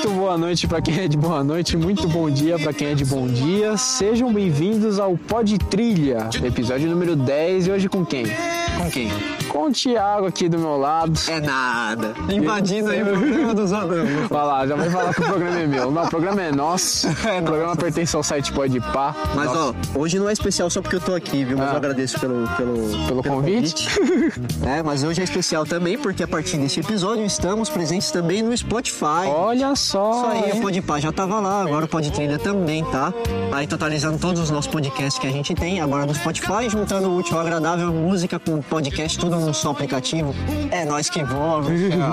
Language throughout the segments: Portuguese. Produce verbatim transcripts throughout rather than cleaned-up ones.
Muito boa noite para quem é de boa noite, muito bom dia para quem é de bom dia. Sejam bem-vindos ao Pod Trilha, episódio número dez, e hoje com quem? Com quem? Com o Thiago aqui do meu lado. É nada. Invadindo aí o programa dos outros. Vai lá, já vai falar que o programa é meu. Não, o programa é nosso. É o programa pertence ao site Podpah. Mas Nossa. ó, hoje não é especial só porque eu tô aqui, viu? Mas Ah. eu agradeço pelo, pelo, Pelo, pelo convite. convite. É, mas hoje é especial também porque a partir desse episódio estamos presentes também no Spotify. Olha só. Isso aí, hein? o Podpah já tava lá, agora o Pod Trilha também, tá? Aí totalizando todos os nossos podcasts que a gente tem, agora no Spotify, juntando o útil ao agradável, música com podcast, tudo num só aplicativo. É nós que voamos.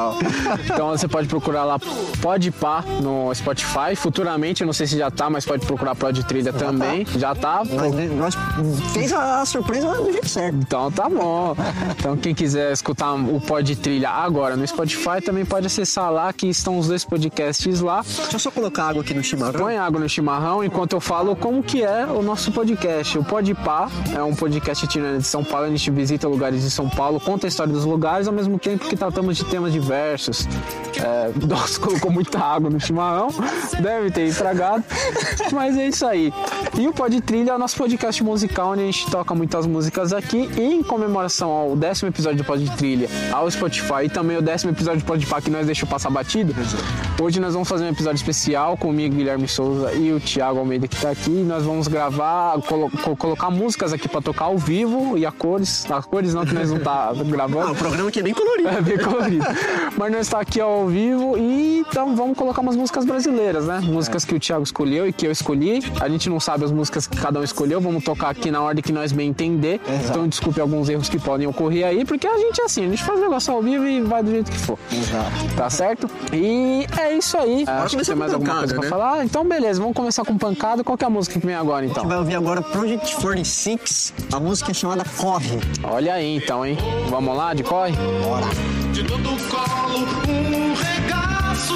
Então você pode procurar lá Podpah no Spotify. Futuramente, eu não sei se já tá, mas pode procurar Pod Trilha também. Já tá. Nós, nós fez a surpresa do jeito certo. Então tá bom. Então quem quiser escutar o Pod Trilha agora no Spotify também pode acessar lá, que estão os dois podcasts lá. Deixa eu só colocar água aqui no chimarrão. Põe água no chimarrão enquanto eu falo como que é o nosso podcast. O Podpah é um podcast itinerante de São Paulo. A gente visita lugares de São Paulo, conta a história dos lugares, ao mesmo tempo que tratamos de temas diversos. É, nossa, colocou muita água no chimarrão, deve ter estragado, mas é isso aí. E o Pod Trilha é o nosso podcast musical, onde a gente toca muitas músicas aqui, e em comemoração ao décimo episódio do Pod Trilha, ao Spotify, e também o décimo episódio do Podpah que nós deixamos passar batido. Hoje nós vamos fazer um episódio especial comigo, Guilherme Souza, e o Thiago Almeida, que tá aqui. Nós vamos gravar, colo- colocar músicas aqui pra tocar ao vivo, e a cores, as cores não, que nós não tá gravando. Ah, o programa aqui é bem colorido. É bem colorido. Mas nós está aqui ao vivo e então vamos colocar umas músicas brasileiras, né? Músicas que o Thiago escolheu e que eu escolhi. A gente não sabe as músicas que cada um escolheu, vamos tocar aqui na ordem que nós bem entender. Exato. Então desculpe alguns erros que podem ocorrer aí, porque a gente é assim, a gente faz o negócio ao vivo e vai do jeito que for. Exato. Tá certo? E é isso aí. Acho que começar tem mais com alguma pancada, coisa pra né? falar? Então beleza, vamos começar com pancada. Qual que é a música que vem agora A então? gente vai ouvir agora Project quarenta e seis, a música é chamada Corre. Olha aí então, hein? Vamos lá, de corre? Bora. De todo colo, um regaço.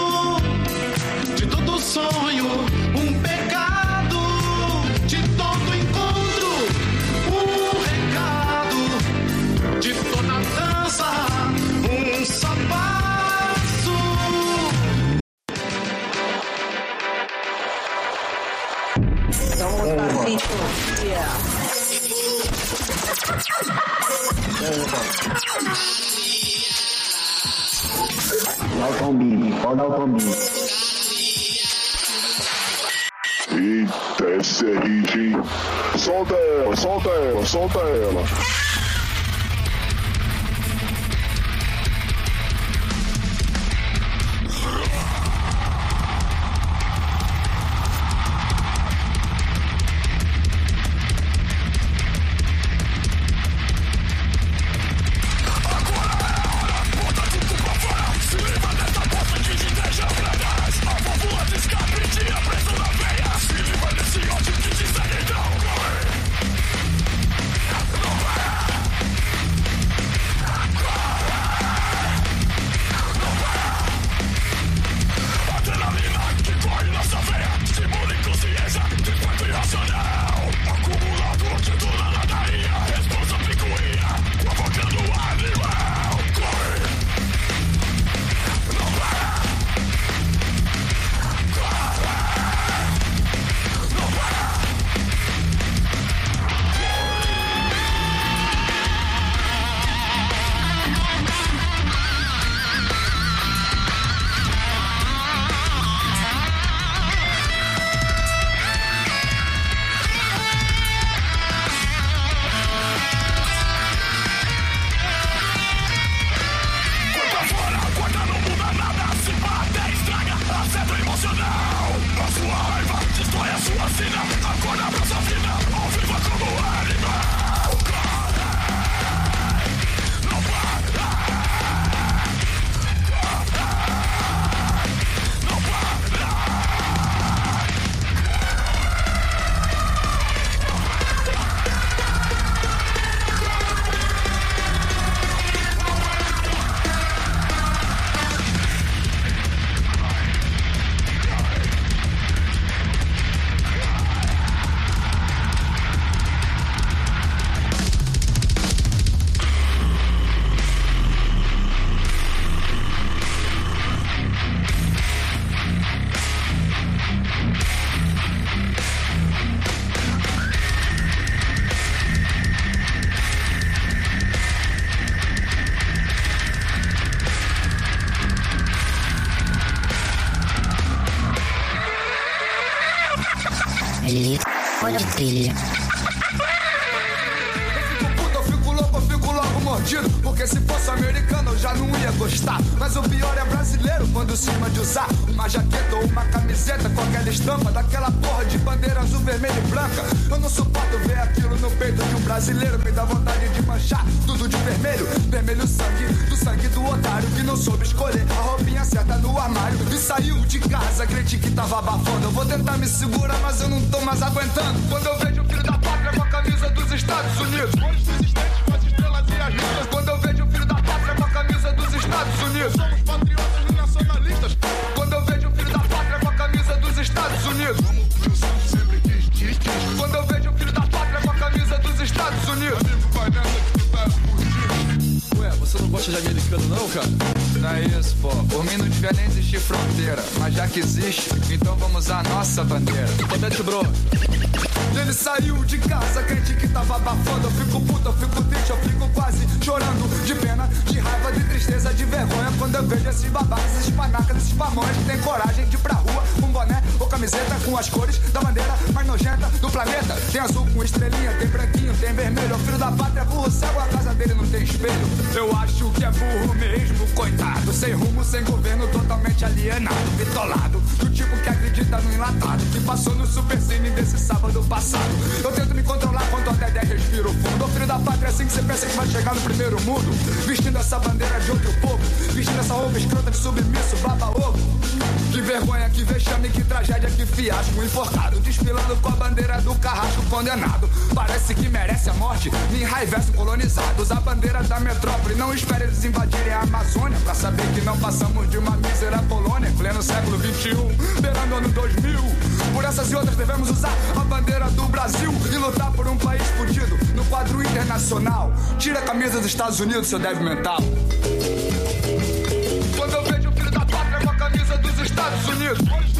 De todo sonho, um pecado. De todo encontro, um recado. De toda dança, um só passo. Dá o tombinho, pode dar o tombinho. Eita, essa é hit, hein? Solta ela, solta ela, solta ela. baile, pode trilha. Mordido, porque se fosse americano eu já não ia gostar. Mas o pior é brasileiro quando cisma de usar uma jaqueta ou uma camiseta com aquela estampa daquela porra de bandeira azul, vermelha e branca. Eu não suporto ver aquilo no peito de um brasileiro. Me dá vontade de manchar tudo de vermelho. Vermelho sangue, do sangue do otário que não soube escolher a roupinha certa no armário e saiu de casa, crente que tava abafando. Eu vou tentar me segurar, mas eu não tô mais aguentando. Quando eu vejo o filho da pátria com a camisa dos Estados Unidos, quando eu vejo o filho da pátria com a camisa dos Estados Unidos, somos patriotas e nacionalistas. Quando eu vejo o filho da pátria com a camisa dos Estados Unidos, quando eu vejo o filho da pátria com a camisa dos Estados Unidos. Ué, você não gosta de americano não, cara? Não é isso, pô. Por mim não devia nem existir fronteira, mas já que existe, então vamos usar a nossa bandeira. Cadê, bro? Ele saiu de casa, crente que tava abafando. Eu fico puto, eu fico triste, eu fico quase chorando de pena, de raiva, de tristeza, de vergonha quando eu vejo esses babacas, esses panacas, esses pamões que tem coragem de ir pra rua com boné ou camiseta com as cores da bandeira mais nojenta do planeta. Tem azul com estrelinha, tem branquinho, tem vermelho. O filho da pátria, burro cego, a casa dele não tem espelho. Eu acho que é burro mesmo, coitado. Sem rumo, sem governo, totalmente alienado, bitolado. Do tipo que acredita no enlatado, que passou no super cine desse sábado passado. Eu tento me controlar quando até dez respiro fundo. O filho da pátria é assim que você pensa que vai chegar no primeiro mundo, vestindo essa bandeira de outro povo, vestindo essa roupa escrota de submisso, baba ovo. Que vergonha, que vexame, que tragédia, que fiasco. Enforcado, desfilando com a bandeira do carrasco condenado. Parece que merece a morte, me enraivece colonizados. A bandeira da metrópole, não espere eles invadirem a Amazônia pra saber que não passamos de uma mísera colônia em pleno século vinte e um, beirando ano dois mil. Por essas e outras devemos usar a bandeira do Brasil e lutar por um país fudido no quadro internacional. Tira a camisa dos Estados Unidos, seu débil mental. Quando eu vejo o filho da pátria com a camisa dos Estados Unidos,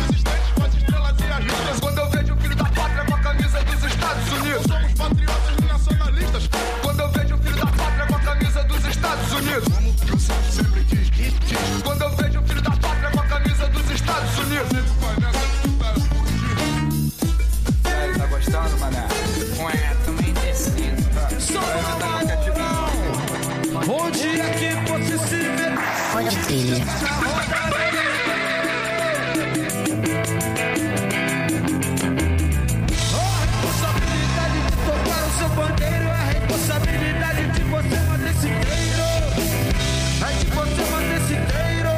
quando eu vejo o filho da pátria com a camisa dos Estados Unidos, somos patriotas e nacionalistas. Quando eu vejo o filho da pátria com a camisa dos Estados Unidos, quando eu vejo o filho da pátria com a camisa dos Estados Unidos. Tá gostando, mané? Ué, também descendo. Onde é que você se vê? Pode trilha. A responsabilidade de tocar o seu bandeiro é a responsabilidade de você manter esse inteiro. É de você manter esse inteiro.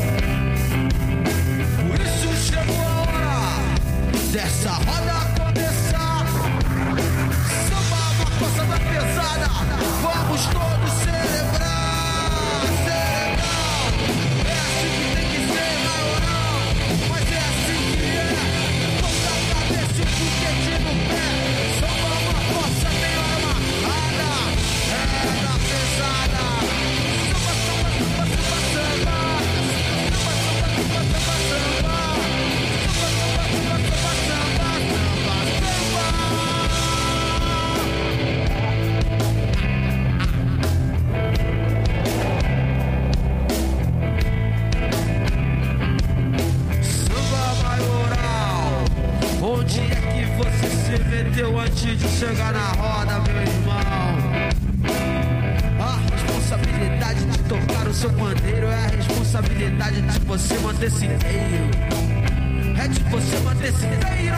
Por isso chegou a hora dessa roda começar. Samba, uma força da pesada. Vamos todos celebrar. Onde é que você se meteu antes de chegar na roda, meu irmão? A responsabilidade de tocar o seu pandeiro é a responsabilidade de você manter-se inteiro. É de você manter-se inteiro.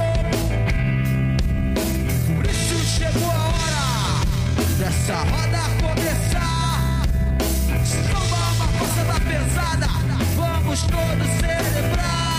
Por isso chegou a hora dessa roda começar. Samba uma força da pesada. Vamos todos celebrar.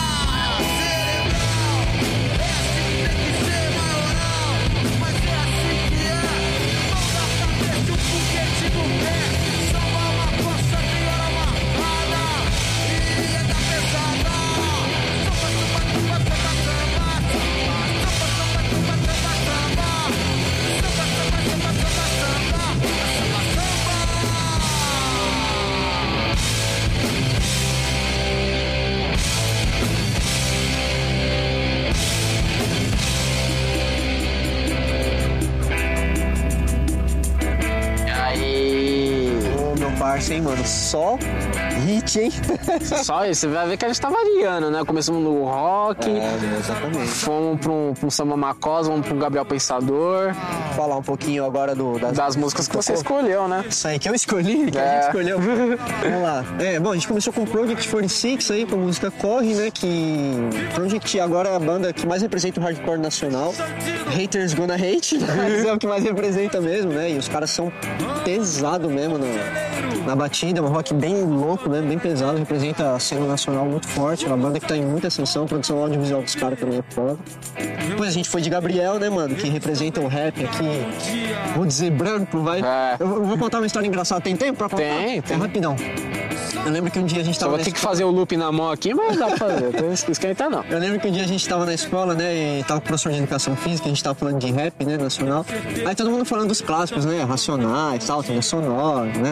sequência, hein, mano? Só hit, hein? Só isso, você vai ver que a gente tá variando, né? Começamos no rock, É, exatamente. fomos pra um, pra um samba Macosa, vamos pro Gabriel Pensador, Falar um pouquinho agora do, das, das músicas que você escolheu, né? Isso aí que eu escolhi, que a É. gente escolheu. Vamos lá. É, bom, a gente começou com o Project quarenta e seis aí, com a música Corre, né? Que Project agora é a banda que mais representa o hardcore nacional. Haters gonna hate, mas é o que mais representa mesmo, né? E os caras são pesados mesmo na, na batida, um rock bem louco, né? Bem pesado, representa a cena nacional muito forte. É uma banda que tá em muita ascensão, a produção audiovisual dos caras também é foda. Depois a gente foi de Gabriel, né, mano? Que representa o rap aqui, vou dizer branco, vai. É. Eu eu vou contar uma história engraçada. Tem tempo pra contar? Tem, tem. É rapidão. Eu lembro que um dia a gente Só tava vou na ter que escola- fazer o loop na mão aqui, mas dá pra fazer, não esquenta não. Eu lembro que um dia a gente tava na escola, né, e tava com o professor de educação física, a gente tava falando de rap, né, nacional. Aí todo mundo falando dos clássicos, né, Racionais, tal, trilha sonora, né.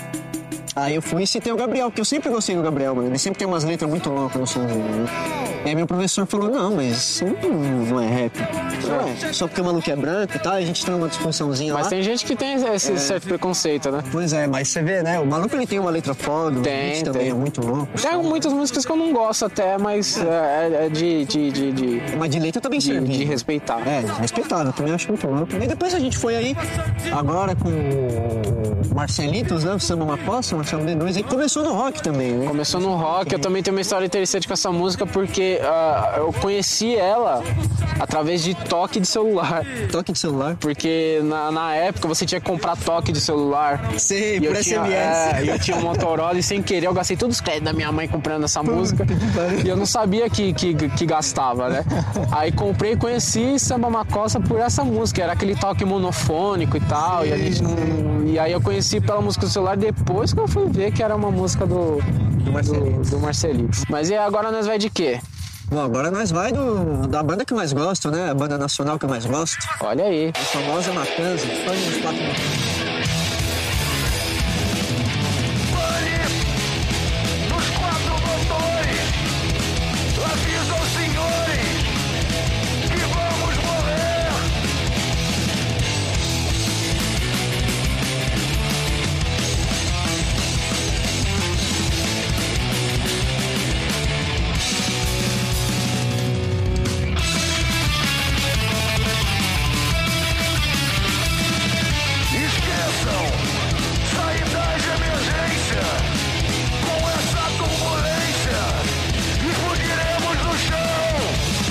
Aí eu fui e citei o Gabriel, porque eu sempre gostei do Gabriel, mano. Ele sempre tem umas letras muito loucas no somzinho, né. E aí meu professor falou, não, mas isso não, não é rap. Não é, só porque o maluco é branco e tal, a gente tem uma discussãozinha Mas lá. tem gente que tem esse certo preconceito, né? Pois é, mas você vê, né, o maluco ele tem uma letra foda, o Tem, beat também tem. é muito louco. Tem muitas músicas que eu não gosto até, mas é, é de, de, de, de, Mas de letra também de, serve. de respeitar. É, respeitável, também acho muito louco. E depois a gente foi aí, agora com o Marcelitos, né? O Samba Macossa, o Marcelo D dois, aí começou no rock também, né? Começou no rock, eu também tenho uma história interessante com essa música porque ah, eu conheci ela através de toque de celular. Toque de celular. Porque na, na época você tinha que comprar toque de celular. Sei, E por eu tinha, S M S. é, e eu tinha um Motorola e sem querer eu gastei todos os créditos da minha mãe comprando essa música. E eu não sabia que, que, que gastava, né? Aí comprei e conheci Samba Macossa por essa música. Era aquele toque monofônico e tal. E, a gente não- e aí eu conheci pela música do celular depois que eu fui ver que era uma música do, do, Marcelitos. do Marcelitos. Mas e agora nós vai de quê? Bom, agora nós vai do, da banda que eu mais gosto, né? A banda nacional que eu mais gosto. Olha aí. A famosa Matanza. Fã dos quatro Dos quatro botões, avisa aos senhores que vamos morrer. Esqueçam saídas de emergência. Com essa turbulência, explodiremos no chão.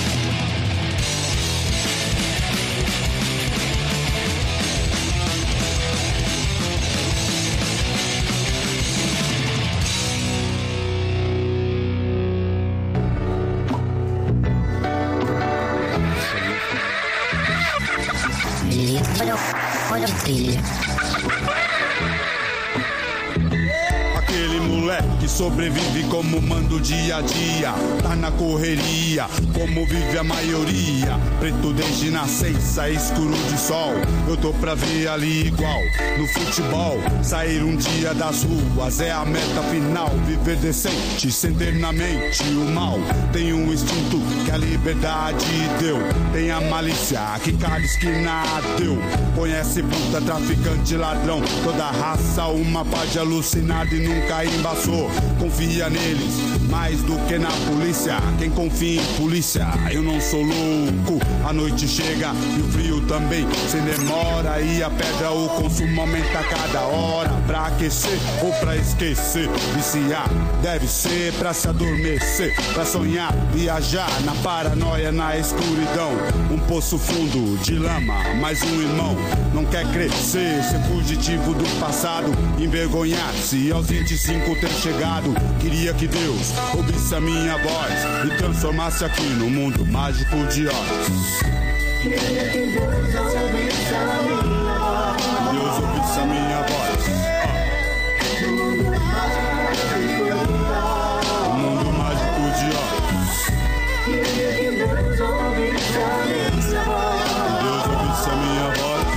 Letra fora de trilha. Aquele moleque sobrevive como manda o dia a dia. Tá na correria, como vive a maioria. Preto desde nascença, escuro de sol. Eu tô pra ver ali igual no futebol. Sair um dia das ruas é a meta final. Viver decente, sem ter na mente o mal. Tem um instinto que a liberdade deu. Tem a malícia que cada esquina deu. Conhece puta, traficante, ladrão. Toda raça, uma paz de alucinado e nunca embaçou. Confia neles mais do que na polícia. Quem confia em polícia, eu não sou louco. A noite chega e o frio também. Sem demora e a pedra, o consumo aumenta a cada hora. Pra aquecer ou pra esquecer. Viciar deve ser pra se adormecer. Pra sonhar, viajar na paranoia, na escuridão. Um poço fundo de lama, mais um irmão. Não quer crescer, ser fugitivo do passado. Envergonhar-se aos vinte e cinco ter chegado. Queria que Deus ouvisse a minha voz e transformasse aqui no mundo mágico de Oz. Deus ouvisse a minha voz. O mundo mágico de Oz. Deus ouvisse a minha voz.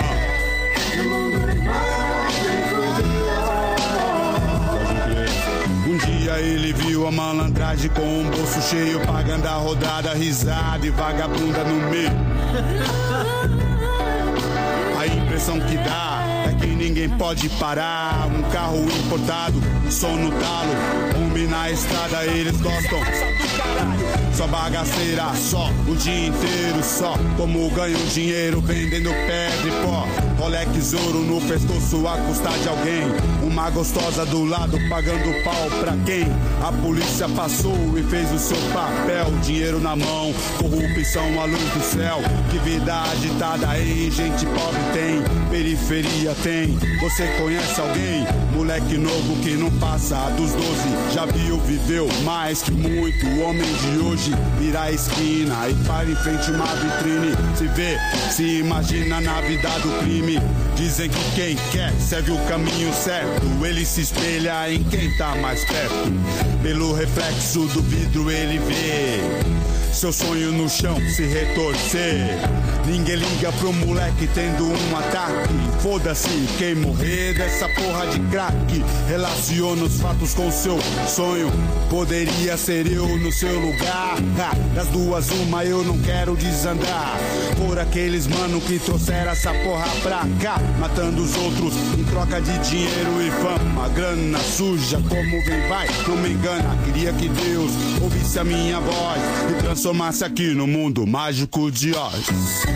Um dia ele viu a malandragem com um bolso cheio, pagando a rodada, risada e vagabunda no meio. A impressão que dá é que ninguém pode parar. Um carro importado, som no talo, homem na estrada, eles gostam. Só bagaceira, só o dia inteiro, só como ganho dinheiro vendendo pedra e pó. Rolex ouro no pescoço a custar de alguém. Uma gostosa do lado pagando pau pra quem? A polícia passou e fez o seu papel. Dinheiro na mão, corrupção à luz do céu. Que vida agitada em gente pobre tem. Periferia tem. Você conhece alguém? Moleque novo que não passa dos doze. Já viu, viveu mais que muito. O homem de hoje vira a esquina e para em frente uma vitrine. Se vê, se imagina na vida do crime. Dizem que quem quer segue o caminho certo. Ele se espelha em quem tá mais perto. Pelo reflexo do vidro ele vê seu sonho no chão se retorcer. Ninguém liga pro moleque tendo um ataque. Foda-se quem morrer dessa porra de crack. Relaciona os fatos com seu sonho. Poderia ser eu no seu lugar. Ha, das duas uma eu não quero desandar. Por aqueles mano que trouxeram essa porra pra cá, matando os outros em troca de dinheiro e fama. Grana suja como vem vai, não me engana. Queria que Deus ouvisse a minha voz e transformasse aqui no mundo mágico de Oz.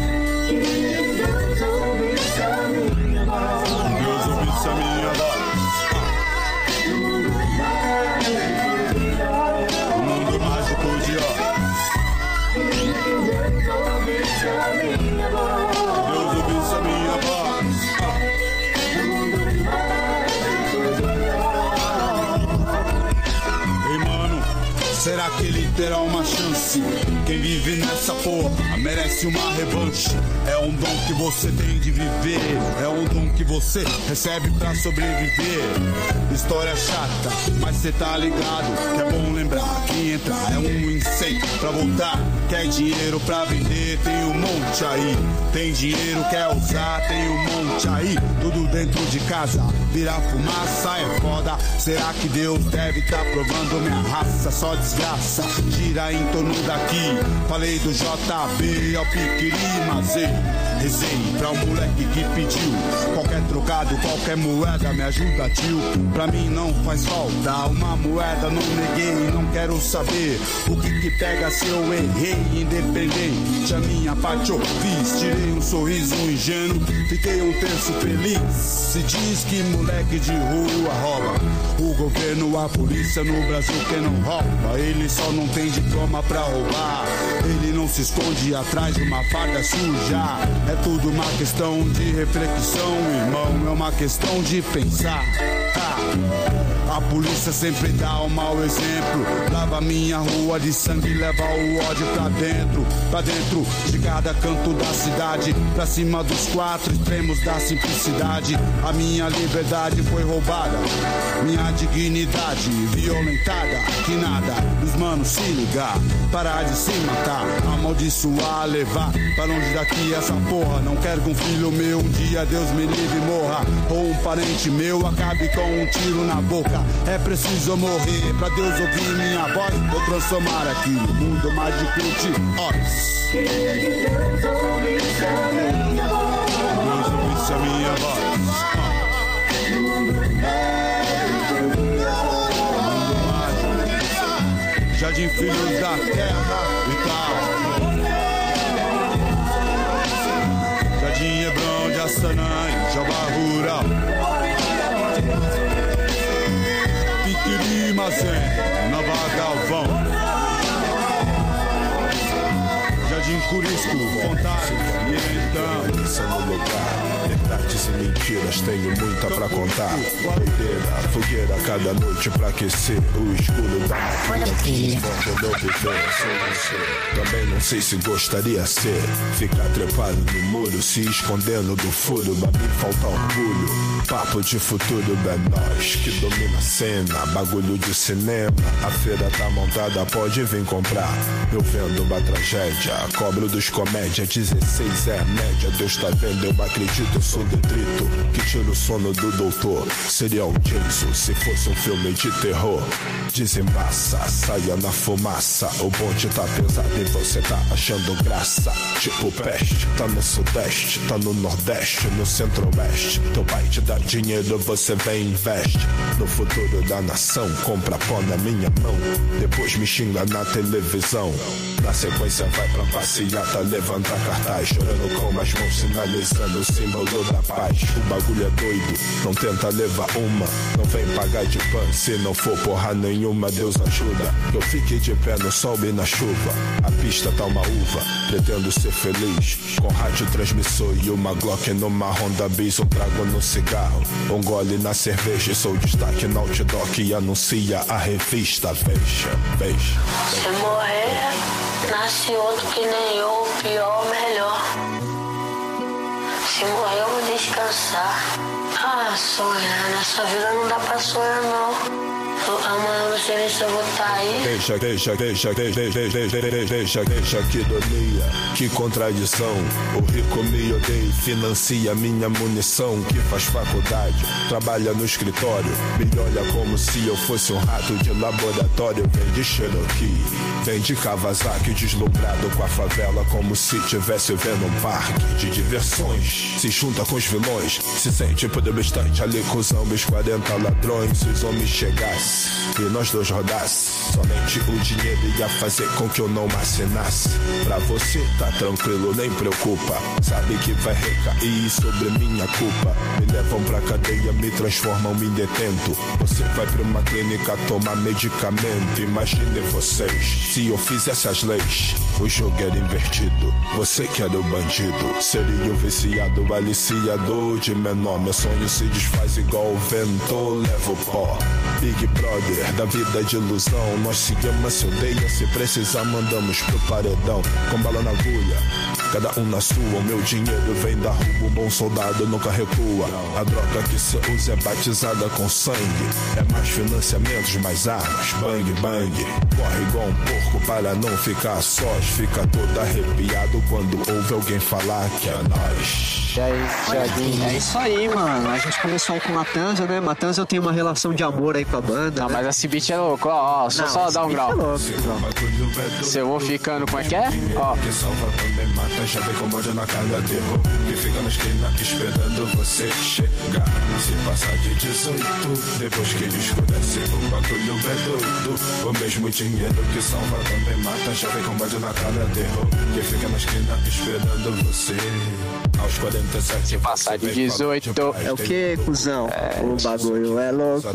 Deus ouvisse a minha voz. Deus ouvisse a minha voz. O mundo mágico de Oz. Deus ouvisse a minha voz. Deus ouvisse a minha voz. Ei, mano, será que ele terá uma chance? Quem vive nessa porra merece uma revanche. É um dom que você tem de viver. É um dom que você recebe pra sobreviver. História chata, mas cê tá ligado que é bom lembrar que entrar é um incêndio pra voltar. Quer dinheiro pra vender, tem um monte aí. Tem dinheiro, quer usar, tem um monte aí. Tudo dentro de casa, virar fumaça é foda. Será que Deus deve tá provando minha raça? Só desgraça, gira em torno daqui. Falei do J B ao Piquiri, mas ei, rezei pra um moleque que pediu. Qualquer trocado, qualquer moeda me ajuda, tio. Pra mim não faz falta uma moeda, não neguei. Não quero saber o que que pega se eu errei. Independente, a minha parte eu fiz. Tirei um sorriso ingênuo, fiquei um terço feliz. Se diz que moleque de rua rouba. O governo, a polícia no Brasil quem não rouba. Ele só não tem diploma pra roubar. Ele não se esconde atrás de uma farda suja. É tudo uma questão de reflexão, irmão. É uma questão de pensar. Ah, a polícia sempre dá um mau exemplo. Lava minha rua de sangue, leva o ódio pra dentro. Pra dentro de cada canto da cidade. Pra cima dos quatro extremos da simplicidade. A minha liberdade foi roubada. Minha dignidade violentada. Que nada, os manos se ligar. Parar de se matar, amaldiçoar, levar pra longe daqui essa porra. Não quero que um filho meu um dia Deus me livre morra. Ou um parente meu acabe com um tiro na boca. É preciso morrer pra Deus ouvir minha voz. Vou transformar aqui no mundo mágico de Oz. Deus ouvisse a minha voz. Deus ouvisse a minha voz. Jardim Filhos da Terra e tal. Jardim Hebrão de Assanã, Jabá Rural. Piquiri Mazem, Nova Galvão. Jardim Curisco, Fontana, Mientão. Esse é o lugar. Verdades e mentiras, tenho muita pra contar. Fogueira, fogueira cada noite pra aquecer o escuro da Trilha. Também não sei se gostaria ser ficar trepado no muro, se escondendo do furo. Pra mim falta orgulho. Papo de futuro é nós que domina a cena. Bagulho de cinema, a feira tá montada, pode vir comprar. Eu vendo uma tragédia, cobro dos comédia. Dezesseis é a média, Deus tá vendo, eu acredito, eu sou detrito que tira o sono do doutor. Seria um Jason se fosse um filme de terror. desembaça, saia na fumaça. O bonde tá pesado e você tá achando graça. Tipo peste, tá no sudeste, tá no nordeste, no centro-oeste. Teu pai te dá dinheiro, você vem e investe no futuro da nação. Compra pó na minha mão, depois me xinga na televisão. Na sequência vai pra passeata, levanta cartaz, chorando com as mãos, sinalizando o símbolo da paz. O bagulho é doido, não tenta levar uma, não vem pagar de pan, se não for porra nenhuma, Deus ajuda. Eu fiquei de pé no sol e na chuva, a pista tá uma uva, pretendo ser feliz, com rádio transmissor e uma Glock numa Honda Bis, um trago no cigarro, um gole na cerveja, sou destaque no outdoor que anuncia a revista. Veja, veja. Se morrer, nasce outro que nem eu, pior ou melhor. Se morrer eu vou descansar. Ah, sonhar, nessa vida não dá pra sonhar não. Amanhã não sei nem se eu vou estar aí. Deixa, deixa, deixa, deixa, deixa, deixa, deixa, deixa, que ironia, que contradição. O rico me odeia, financia minha munição. Que faz faculdade, trabalha no escritório, me olha como se eu fosse um rato de laboratório. Vem de Cherokee, vem de Kawasaki, deslumbrado com a favela, como se tivesse vendo um parque de diversões. Se junta com os vilões, se sente poder bastante ali com os homens, quarenta ladrões. Se os homens chegassem e nós dois rodasse, somente o dinheiro ia fazer com que eu não assinasse. Pra você tá tranquilo, nem preocupa, sabe que vai recair sobre minha culpa. Me levam pra cadeia, me transformam em detento. Você vai pra uma clínica tomar medicamento. Imagine vocês, se eu fizesse as leis, o jogo era invertido. Você que era o bandido, seria o viciado, aliciador de menor. Meu sonho se desfaz igual o vento, leva o pó. Big Brother, da vida de ilusão. Nós se ama, se odeia, se precisar mandamos pro paredão. Com bala na agulha, cada um na sua. O meu dinheiro vem da rua, um bom soldado nunca recua. A droga que se usa é batizada com sangue. É mais financiamentos, mais armas, bang bang. Corre igual um porco para não ficar sós. Fica todo arrepiado quando ouve alguém falar que é nós. E aí, Thiaguinho? É isso aí, mano. A gente começou aí com Matanza, né? Matanza eu tenho uma relação de amor aí com a banda. Não, né? mas esse beat é louco, ó, ó, só, Não, só esse dar um beat grau. é louco, Se eu vou ficando, como é que é? Ó. Que salva também mata, já vem com bode na cara, terror. Que fica na esquina esperando você chegar. Se passar de dezoito, depois que ele escurece, o bagulho é doido. O mesmo dinheiro que salva também mata, já vem com bode na cara, terror. Que fica na esquina esperando você. Aos quarenta e sete, se passar de dezoito. É o que, cuzão? É, o bagulho é louco.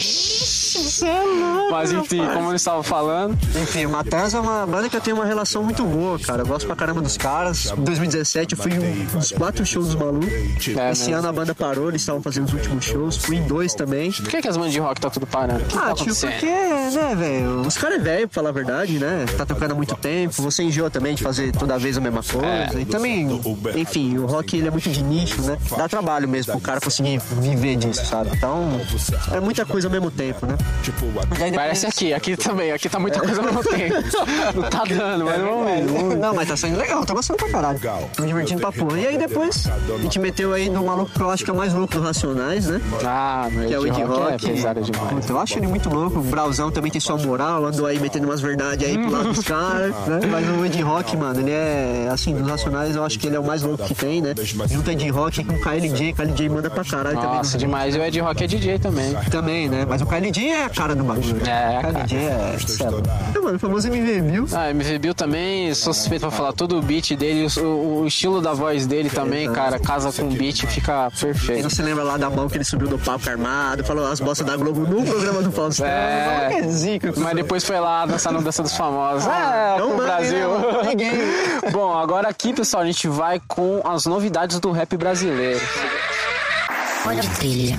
Vixe. Mas enfim, como eu estava falando. Enfim, o Matanza é uma banda que eu tenho uma relação muito boa, cara. Eu gosto pra caramba dos caras. Em dois mil e dezessete eu fui em uns quatro shows dos malucos. É, Esse mesmo. ano a banda parou, eles estavam fazendo os últimos shows. Fui em dois também. Por que, que as bandas de rock tá tudo parando? O que Ah, tá tio, acontecendo? porque, né, velho? Os caras é velho, pra falar a verdade, né? Tá tocando há muito tempo. Você enjoa também de fazer toda vez a mesma coisa. É. E também, enfim, o rock ele é muito de nicho, né? Dá trabalho mesmo pro cara conseguir viver disso, sabe? Então, é muita coisa ao mesmo tempo, né? E aí depois- Parece aqui, aqui também, aqui tá muita coisa ao mesmo tempo. Não tá dando, mas não é. Não, mas tá saindo legal, tá gostando pra caralho. Tô me divertindo pra porra. E aí depois, a gente meteu aí no maluco que eu acho que é o mais louco do Racionais, né? Ah, meu Que é o Ed Rock. é pesado demais. Puta, eu acho ele muito louco. O Brauzão também tem sua moral, andou aí metendo umas verdades aí pro lado dos caras, né? Mas o Ed Rock, mano, ele é, assim, dos Racionais, eu acho que ele é o mais louco que tem, né? Junta Ed Rock com o K L J, K L J manda pra caralho também. Nossa, demais. E o Ed Rock é D J também. Também, né? Mas o K L J é a cara do bagulho. É, a o K L J é... Cê é louco. Não, mano, o famoso M V Bill. Ah, M V Bill também, sou suspeito pra falar todo o beat dele, o, o estilo da voz dele também, cara, casa com o beat, fica Quem perfeito. não se lembra lá da mão que ele subiu no palco armado, falou as bossas da Globo no programa do Faustão. É. Que zica, Mas depois foi lá dançar no Dança dos Famosos. É, não pro manda, Brasil. né? Ninguém. Bom, agora aqui, pessoal, a gente vai com as novidades do rap brasileiro. Olha a trilha.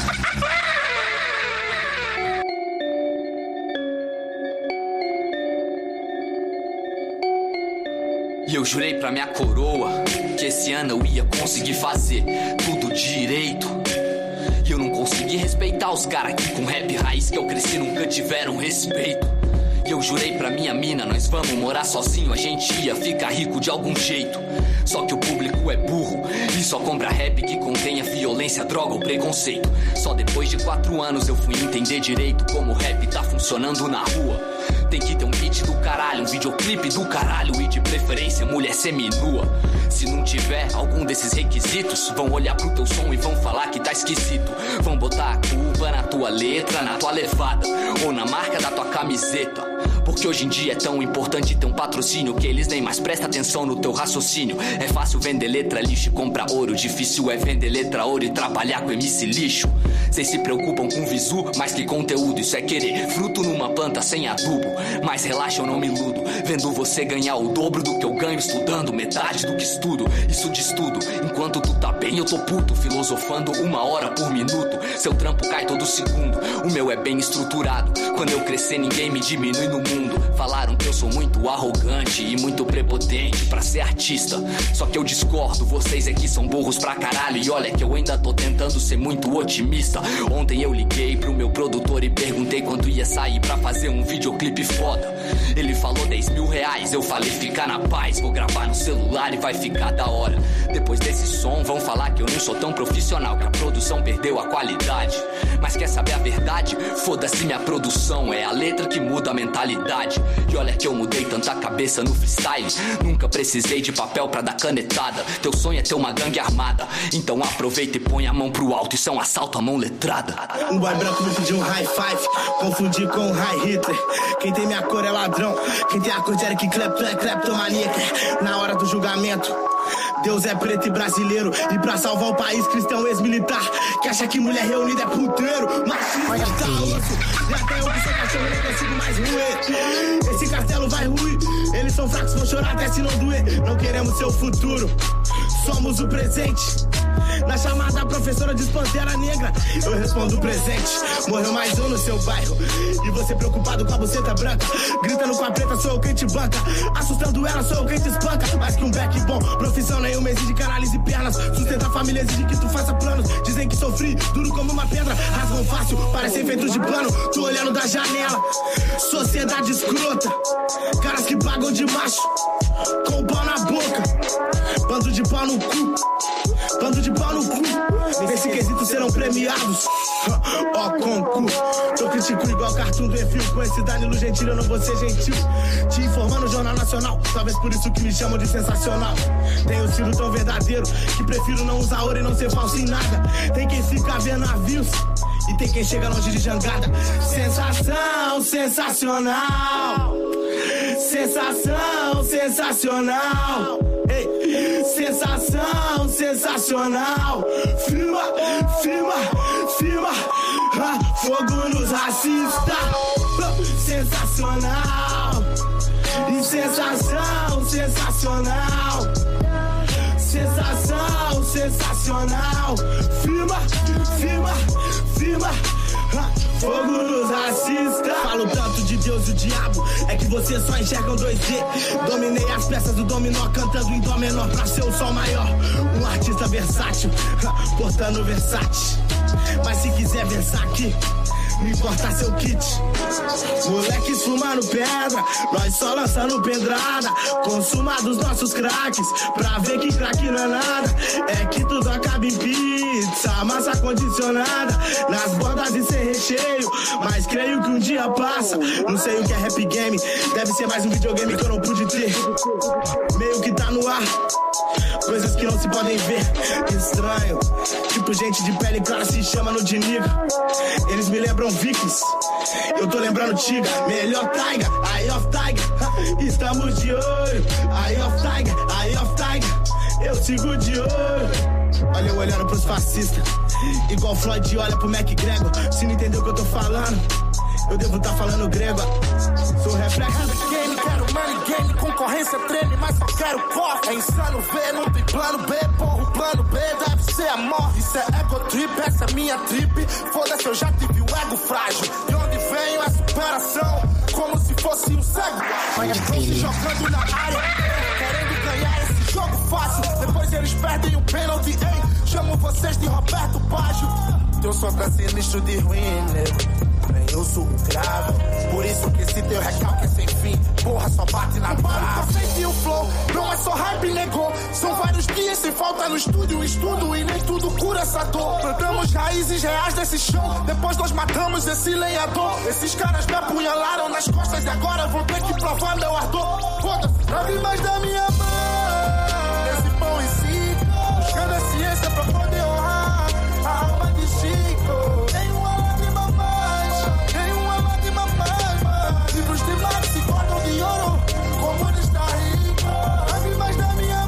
E eu jurei pra minha coroa que esse ano eu ia conseguir fazer tudo direito. E eu não consegui respeitar os caras que com rap raiz que eu cresci nunca tiveram respeito. E eu jurei pra minha mina, nós vamos morar sozinho, a gente ia ficar rico de algum jeito. Só que o público é burro e só compra rap que contenha violência, droga ou preconceito. Só depois de quatro anos eu fui entender direito como o rap tá funcionando na rua. Tem que ter um beat do caralho, um videoclipe do caralho e de preferência mulher seminua. Se não tiver algum desses requisitos, vão olhar pro teu som e vão falar que tá esquisito. Vão botar a culpa na tua letra, na tua levada ou na marca da tua camiseta. Porque hoje em dia é tão importante ter um patrocínio que eles nem mais prestam atenção no teu raciocínio. É fácil vender letra lixo e comprar ouro, difícil é vender letra ouro e trabalhar com M C lixo. Cês se preocupam com visu mais que conteúdo, isso é querer fruto numa planta sem adubo. Mas relaxa, eu não me iludo, vendo você ganhar o dobro do que eu ganho estudando, metade do que estudo, isso diz tudo. Enquanto tu tá bem eu tô puto, filosofando uma hora por minuto. Seu trampo cai todo segundo, o meu é bem estruturado. Quando eu crescer ninguém me diminui no mundo. Falaram que eu sou muito arrogante e muito prepotente pra ser artista, só que eu discordo, vocês aqui são burros pra caralho. E olha que eu ainda tô tentando ser muito otimista. Ontem eu liguei pro meu produtor e perguntei quanto ia sair pra fazer um videoclipe foda. Ele falou dez mil reais, eu falei fica na paz, vou gravar no celular e vai ficar da hora. Depois desse som vão falar que eu não sou tão profissional, que a produção perdeu a qualidade. Mas quer saber a verdade? Foda-se minha produção, é a letra que muda a mentalidade. E olha que eu mudei tanta cabeça no freestyle, nunca precisei de papel pra dar canetada. Teu sonho é ter uma gangue armada, então aproveita e põe a mão pro alto, isso é um assalto à mão letrada. Um boy branco me pediu um high five, confundi com um high Hitler. Quem tem minha cor é ladrão, quem tem a cor de Eric Clapton é cleptomaníaca. Na hora do julgamento, Deus é preto e brasileiro, e pra salvar o país cristão ex-militar que acha que mulher reunida é puteiro, machista, tá osso. E até eu que sou cachorro não consigo mais ruir. Esse castelo vai ruir, eles são fracos, vão chorar até se não doer. Não queremos seu futuro, somos o presente. Na chamada a professora diz Pantera Negra, eu respondo presente. Morreu mais um no seu bairro, e você preocupado com a buceta branca. Gritando com a preta, sou eu quem te banca. Assustando ela, sou eu quem te espanca. Mais que um back bom, profissão nenhuma exige canais e pernas. Sustentar a família exige que tu faça planos. Dizem que sofri, duro como uma pedra. Rasgam fácil, parecem feitos de plano. Tô olhando da janela, sociedade escrota. Caras que pagam de macho, com o pau na boca. Bando de pau no cu, bando de pau no cu. Nesse quesito serão premiados, ó oh, concurso. Eu critico igual cartoon do Enfio. Com esse Danilo Gentili eu não vou ser gentil. Te informando no Jornal Nacional, talvez por isso que me chamam de sensacional. Tenho sido tão verdadeiro que prefiro não usar ouro e não ser falso em nada. Tem quem fica vendo navios e tem quem chega longe de jangada. Sensação, sensacional. Sensação, sensacional. Ei, sensação, sensacional. Firma, firma, firma. Ah, fogo nos racistas. Sensacional. E sensação, sensacional. Sensação, sensacional. Firma, firma, firma. Fogo nos racistas. Falo tanto de Deus e o diabo, é que vocês só enxergam dois D. Dominei as peças do dominó, cantando em dó menor pra ser o sol maior. Um artista versátil, portando versátil. Mas se quiser versar aqui, não importa seu kit. Moleques fumando pedra, nós só lançando pedrada. Consuma dos nossos craques, pra ver que craque não é nada. É que tudo acaba em pizza, massa condicionada, nas bordas e sem recheio. Mas creio que um dia passa. Não sei o que é rap game, deve ser mais um videogame que eu não pude ter. Meio que tá no ar, coisas que não se podem ver. Estranho, tipo gente de pele clara se chama no de nigga. Eles me lembram Vikings, eu tô lembrando Tiga. Melhor Tiger, Eye of Tiger. Estamos de olho, Eye of Tiger, Eye of Tiger. Eu sigo de olho. Olha eu olhando pros fascistas, igual Floyd olha pro McGregor. Se não entendeu o que eu tô falando, eu devo tá falando grego. Sou reflexo do game, quero money game. Concorrência treme, mas só quero cofre. É insano ver, não tem plano B. Porra, o plano B deve ser a morte. Isso é ego trip, essa é minha trip. Foda-se, eu já tive o ego frágil. De onde venho é superação, como se fosse um cego. Estão se jogando na área, querendo ganhar esse jogo fácil. Depois eles perdem o pênalti, hein? Chamo vocês de Roberto Baggio. Teu som tá sinistro de ruim, nego. Nem eu sou um grave. Por isso que esse teu recalque é sem fim, porra, só bate na trave. Sente o flow, não é só hype, negou. São vários dias sem falta no estúdio, estudo e nem tudo cura essa dor. Plantamos raízes reais desse chão, depois nós matamos esse lenhador. Esses caras me apunhalaram nas costas e agora vão ter que provar meu ardor. Foda-se, abre mais da minha mão, esse pão em si, buscando a ciência pra poder honrar a alma de Chico. Tem uma lágrima mais, tem uma lágrima mais, mais. Livros de Max se cortam de ouro, comunista rico. Abre mais da minha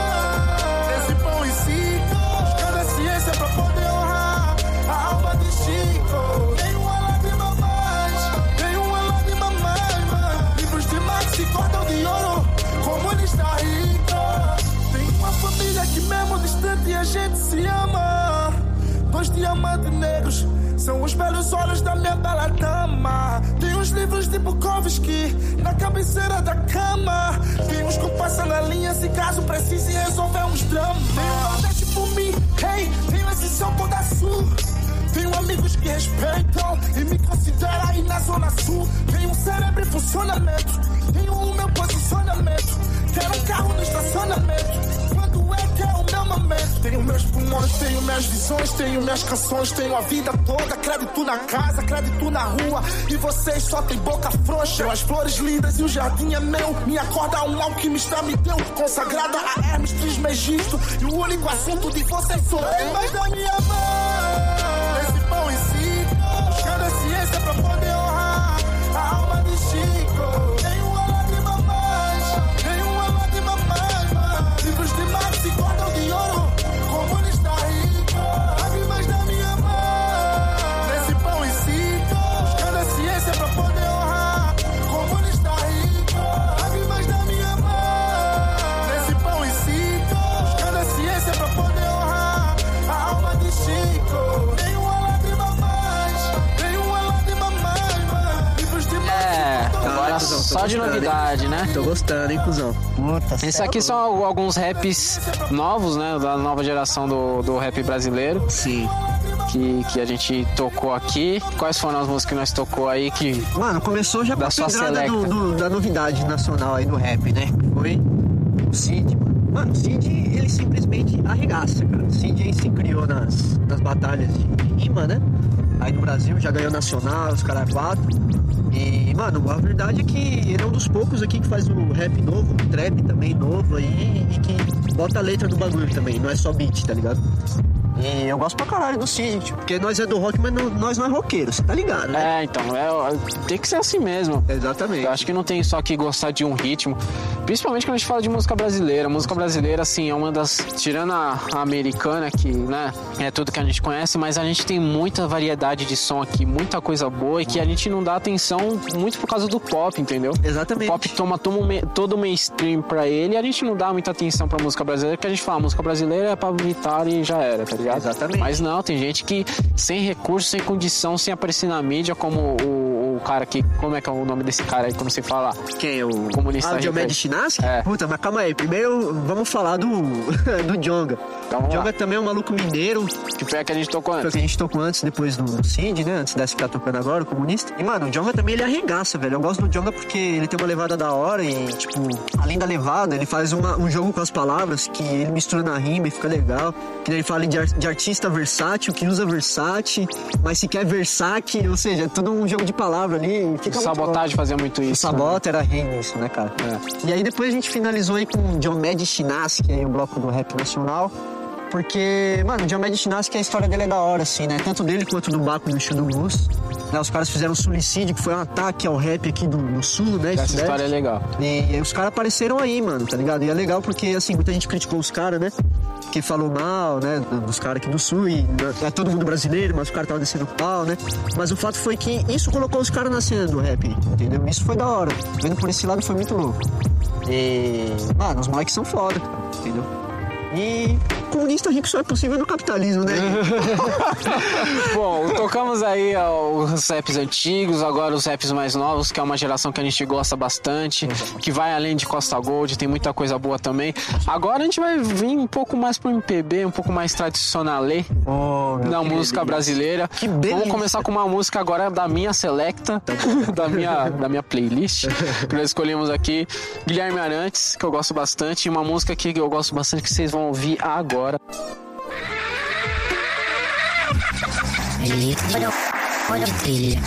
mão, esse pão em si, buscando a ciência pra poder honrar a alma de Chico. Tem uma lágrima mais, tem uma lágrima mais, mais. Livros de Max se cortam de ouro, comunista rico. Tem uma família que mesmo distante a gente se ama. Dois diamantes negros são os belos olhos da minha bela dama. Tem uns livros de Bukowski na cabeceira da cama. Tem uns compassa na linha se caso precise resolver uns dramas. Tem um Nordeste por mim, hey, tenho esse som toda sul. Tenho amigos que respeitam e me consideram aí na zona sul. Tenho um cérebro em funcionamento, tenho o meu posicionamento. Quero um carro no estacionamento, quando é que é o meu momento? Tenho meus pulmões, tenho minhas visões, tenho minhas canções, tenho a vida toda. Crédito na casa, crédito na rua, e vocês só tem boca frouxa. As flores lindas e o jardim é meu, minha corda é um alquimista me deu, consagrada a Hermes Trismegisto, e o único assunto de vocês sou eu. Mas da minha mão, esse pão em si, buscando a ciência pra poder honrar a alma de Chico. Tem uma lágrima mais, tem uma lágrima mais, mais. Livros de Max se cortam de ouro, comunista rico. Abre mais da minha mão, nesse pão em si, buscando a ciência pra poder honrar comunista rico. Abre mais da minha mão, nesse pão em si, buscando a ciência pra poder honrar a alma de Chico. Tem uma lágrima mais, tem uma lágrima mais, mais. Livros de Max. É, agora cuzão, só de gostando, novidade, hein? né? Tô gostando, hein, cuzão? Puta, Esses aqui são alguns raps novos, né? Da nova geração do, do rap brasileiro. Sim. Que, que a gente tocou aqui. Quais foram as músicas que nós tocou aí que... Mano, começou já com da a sua pedrada do, selecta. do, da novidade nacional aí do rap, né? Foi o Cid, mano. Mano, o Cid, ele simplesmente arregaça, cara. O Cid aí se criou nas, nas batalhas de rima, né? Aí no Brasil já ganhou nacional, os caras quatro. E, mano, a verdade é que ele é um dos poucos aqui que faz o rap novo, o trap também novo aí, e que bota a letra do bagulho também, não é só beat, tá ligado? E eu gosto pra caralho do Cid, tipo, porque nós é do rock, mas não, nós não é roqueiro, você tá ligado, né? É, então, é, tem que ser assim mesmo. Exatamente. Eu acho que não tem só que gostar de um ritmo, principalmente quando a gente fala de música brasileira. Música brasileira, assim, é uma das... Tirando a, a americana, que, né, é tudo que a gente conhece, mas a gente tem muita variedade de som aqui, muita coisa boa, e que a gente não dá atenção muito por causa do pop, entendeu? Exatamente. O pop toma, toma me, todo o mainstream pra ele, e a gente não dá muita atenção pra música brasileira, porque a gente fala, a música brasileira é Pablo Vittar e já era, tá ligado? Exatamente. Mas não, tem gente que sem recurso, sem condição, sem aparecer na mídia, como o, o cara que... Como é que é o nome desse cara aí que eu não sei falar? Quem? O comunista? Ah, o Diomedes Chinaski? É. Puta, mas calma aí. Primeiro, vamos falar do, do Djonga. Então, o Djonga também é um maluco mineiro. Que foi a que a gente tocou antes. Foi a que a gente tocou antes, depois do Cid, né? Antes dessa que tá tocando agora, o comunista. E, mano, o Djonga também, ele arregaça, velho. Eu gosto do Djonga porque ele tem uma levada da hora e, tipo, além da levada, ele faz uma, um jogo com as palavras que ele mistura na rima e fica legal. Que ele fala de, ar, de artista versátil, que usa Versace, mas se quer Versace, ou seja, é tudo um jogo de palavra ali. Fica o Sabotagem fazia muito isso. O Sabota, né? Era rei nisso, né, cara? É. E aí depois a gente finalizou aí com o Diomedes Chinaski, aí o bloco do rap nacional. Porque, mano, o Diomedes Chinaski, a história dele é da hora, assim, né? Tanto dele quanto do Baco e do Chido Gus. Né? Os caras fizeram um suicídio, que foi um ataque ao rap aqui do, do sul, né? Essa história é legal. E, e os caras apareceram aí, mano, tá ligado? E é legal porque, assim, muita gente criticou os caras, né? Que falou mal, né? Dos caras aqui do sul. E é todo mundo brasileiro, mas os caras estavam descendo pau, né? Mas o fato foi que isso colocou os caras na cena do rap, entendeu? Isso foi da hora. Vendo por esse lado foi muito louco. E, mano, os moleques são foda, entendeu? E... comunista rico só é possível no capitalismo, né? Bom, tocamos aí os raps antigos, agora os raps mais novos, que é uma geração que a gente gosta bastante, que vai além de Costa Gold, tem muita coisa boa também. Agora a gente vai vir um pouco mais pro M P B, um pouco mais tradicional oh, da música brasileira. Que beleza. Vamos começar com uma música agora da minha selecta, da minha, da minha playlist, que nós escolhemos aqui, Guilherme Arantes, que eu gosto bastante, e uma música que eu gosto bastante, que vocês vão ouvir agora. Olha a trilha.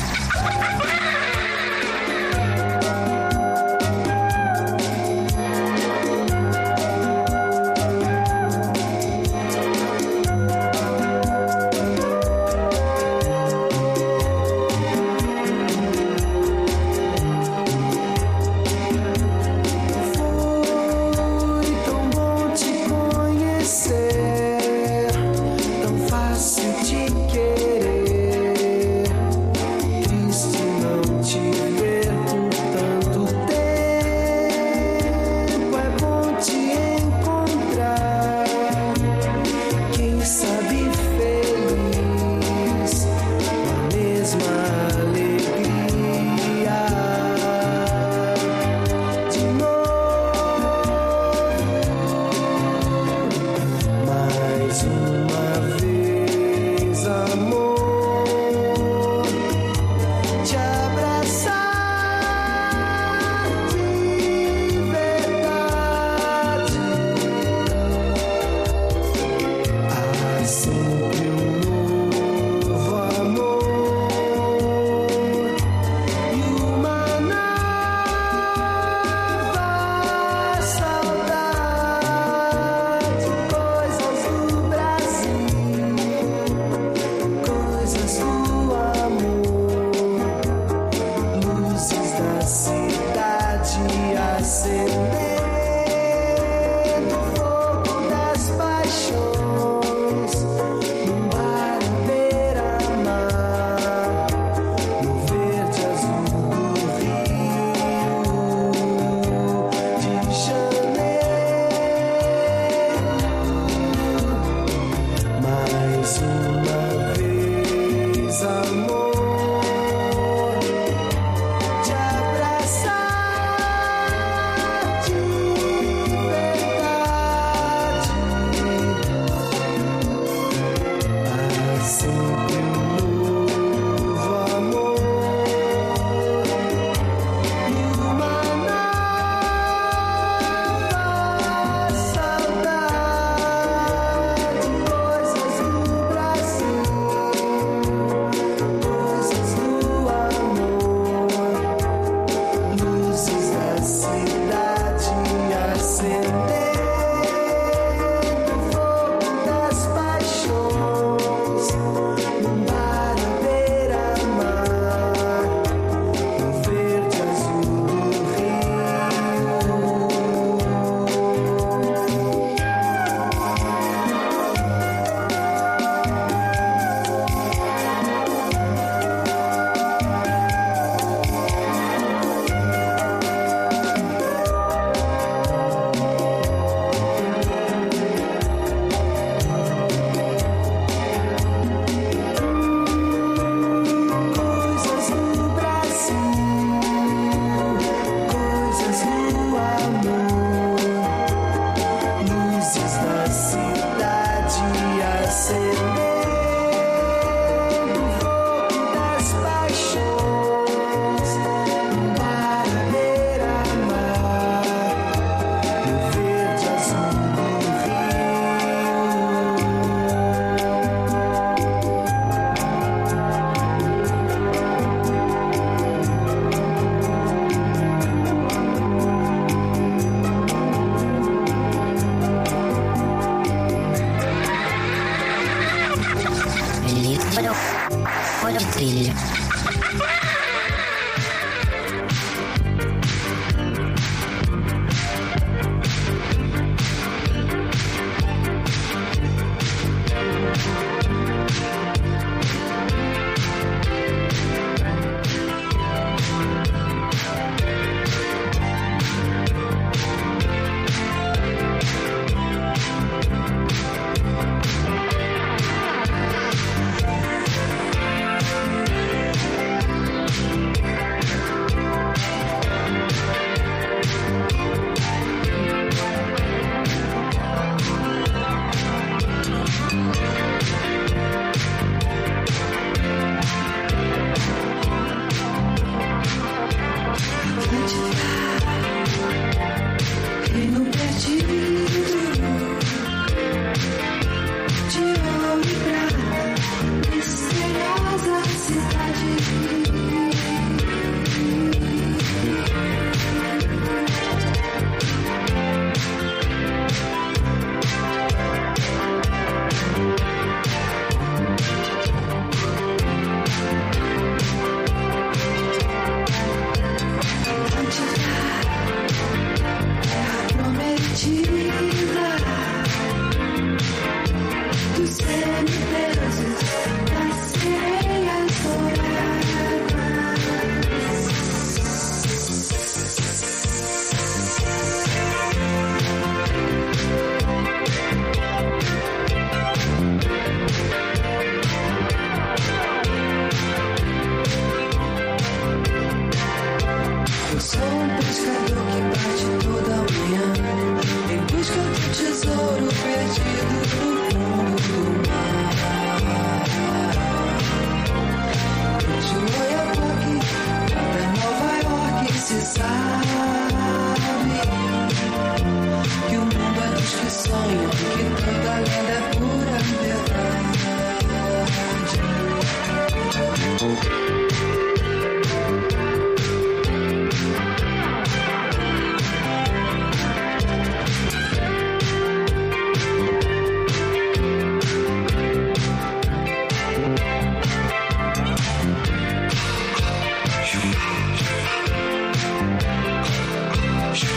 Te abraçar, te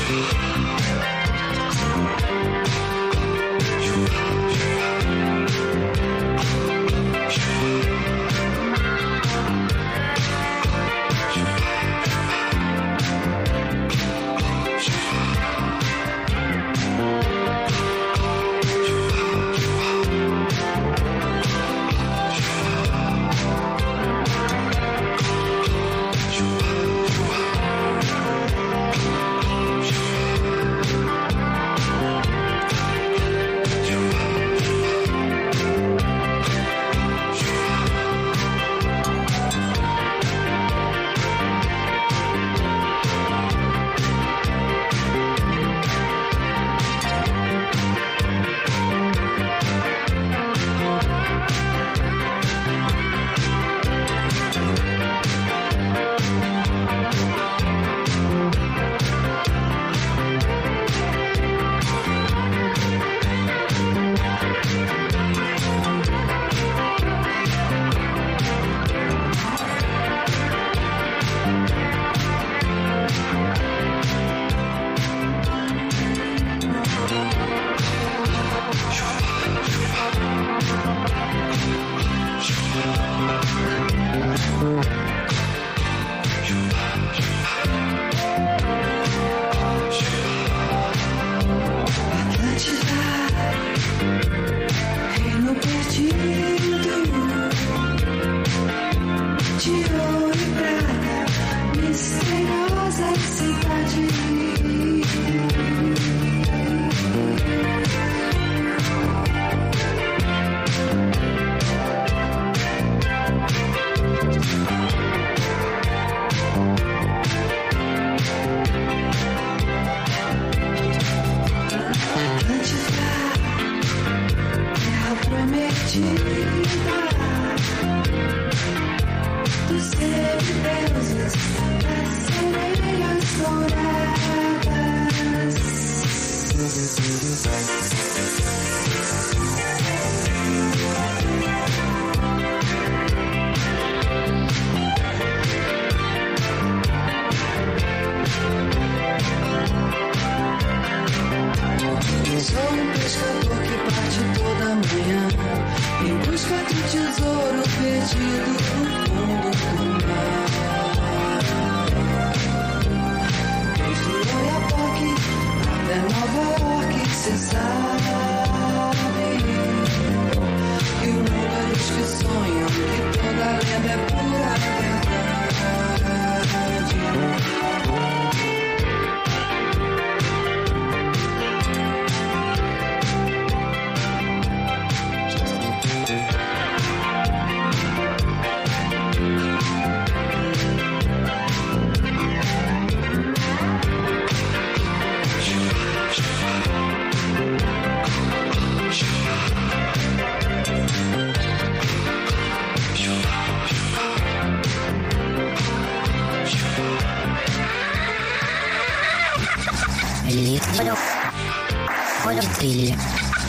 Olha a trilha.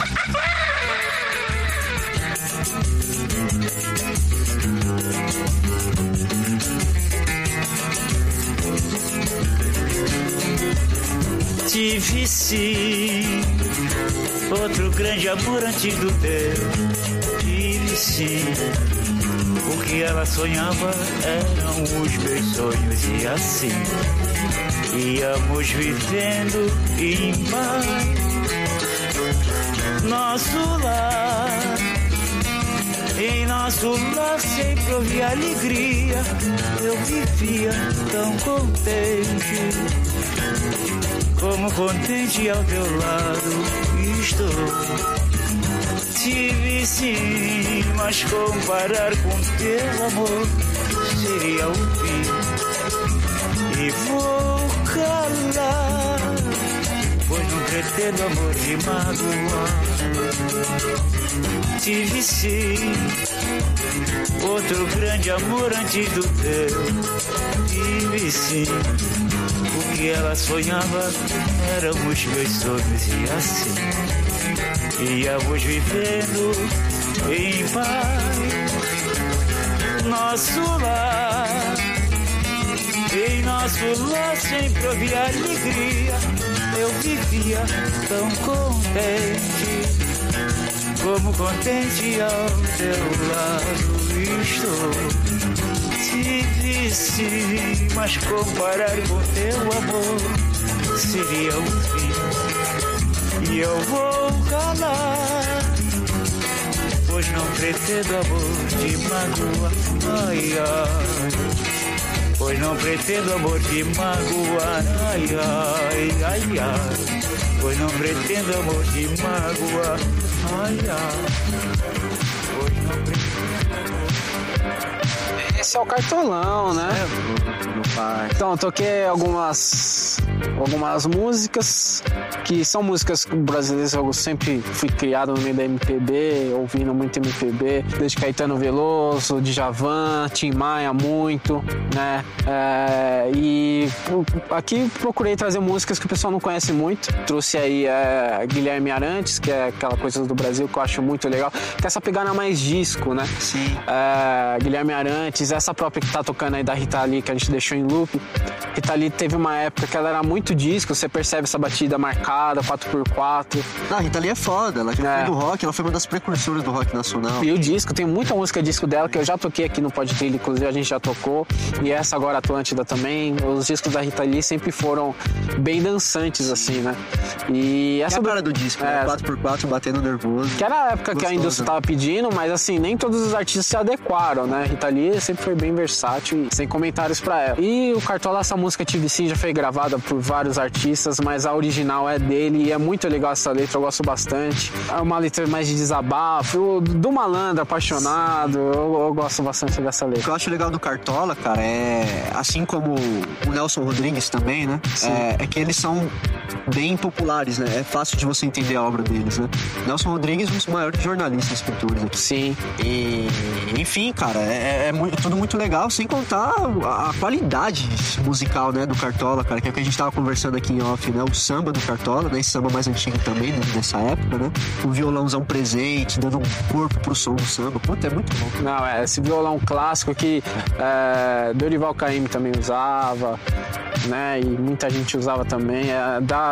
Tive sim outro grande amor antes do teu. Tive sim. O que ela sonhava eram os meus sonhos e assim íamos vivendo em paz. Nosso lar, em nosso lar sempre houve alegria. Eu vivia tão contente, como contente ao teu lado estou. Tive sim, mas comparar com teu amor seria o fim. E vou calar, pois não pretendo amor de mágoa. Tive sim outro grande amor antes do teu. Tive sim, o que ela sonhava éramos meus sonhos e assim íamos vivendo em paz. Nosso lar, em nosso lar sempre houve alegria. vivia tão contente, como contente ao teu lado estou. Se disse, mas comparar com teu amor seria um fim, e eu vou calar, pois não pretendo amor de mágoa, ai ai. Pois não pretendo amor de magoar, ai, ai, ai, ai. Pois não pretendo amor de magoar, ai, ai. Pois não pretendo... Esse é o Cartolão, né? É, meu pai. Então, eu toquei algumas, algumas músicas que são músicas brasileiras. Eu sempre fui criado no meio da M P B, ouvindo muito M P B, desde Caetano Veloso, Djavan, Tim Maia, muito, né? É, e aqui procurei trazer músicas que o pessoal não conhece muito. Trouxe aí é, Guilherme Arantes, que é aquela coisa do Brasil que eu acho muito legal, que é essa pegada mais disco, né? Sim. É, Guilherme Arantes, essa própria que tá tocando aí da Rita Lee, que a gente deixou em loop. Rita Lee teve uma época que ela era muito disco, você percebe essa batida marcada, quatro por quatro. Não, a Rita Lee é foda, ela já é. foi do rock, ela foi uma das precursoras do rock nacional. E o disco, tem muita música disco dela que eu já toquei aqui no Pod Trilha, inclusive a gente já tocou, e essa agora Atlântida também. Os discos da Rita Lee sempre foram bem dançantes, assim, né? E essa é a cara do disco, é, né? quatro por quatro batendo nervoso. Que era a época gostoso, que a indústria tava pedindo, mas assim, nem todos os artistas se adequaram, né? Rita Lee sempre foi bem versátil e sem comentários pra ela. E o Cartola, essa música T V C já foi gravada por vários artistas, mas a original é dele e é muito legal essa letra, eu gosto bastante. É uma letra mais de desabafo, do malandro apaixonado, eu, eu gosto bastante dessa letra. O que eu acho legal do Cartola, cara, é assim como o Nelson Rodrigues também, né? É, é que eles são bem populares, né? É fácil de você entender a obra deles, né? Nelson Rodrigues, um dos maiores jornalistas e escritores aqui. Sim. E, enfim, cara, é, é, muito, é tudo muito legal, sem contar a, a qualidade musical, né, do Cartola, cara, que é o que a gente tava conversando aqui em off, né? O samba do Cartola, né? Esse samba mais antigo também, né? Dessa época, né? O violãozão presente, dando um corpo pro som do samba. Puta, é muito bom. Não, é esse violão clássico que é, Dorival Caymmi também usava, né? E muita gente usava também. É, dá,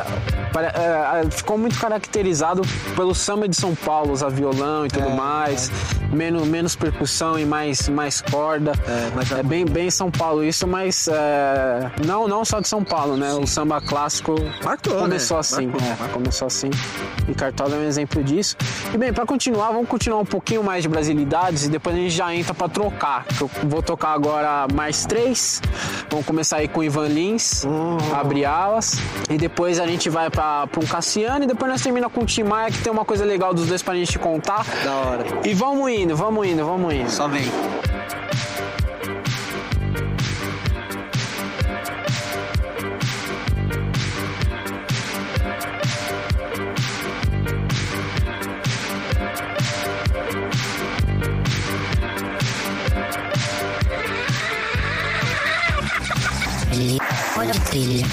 é, é, ficou muito caracterizado pelo samba de São Paulo, usar violão e tudo é, mais, é. Menos, menos percussão e mais, mais corda. É, mas é, é bem, bem São Paulo isso, mas é, não, não só de São Paulo, né? Sim. O samba clássico Marcou, começou né? assim. Marcou, é, marcou. Começou assim. E Cartola é um exemplo disso. E bem, pra continuar, vamos continuar um pouquinho mais de brasilidades e depois a gente já entra pra trocar. Eu vou tocar agora mais três. Vamos começar aí com o Ivan Lins, uhum. Abre Alas. E depois a gente vai pra, pra um Cassiano e depois nós termina com o Tim Maia, que tem uma coisa legal dos dois pra gente contar. Da hora. E vamos indo, vamos indo, vamos indo. Só vem. Pod Trilha.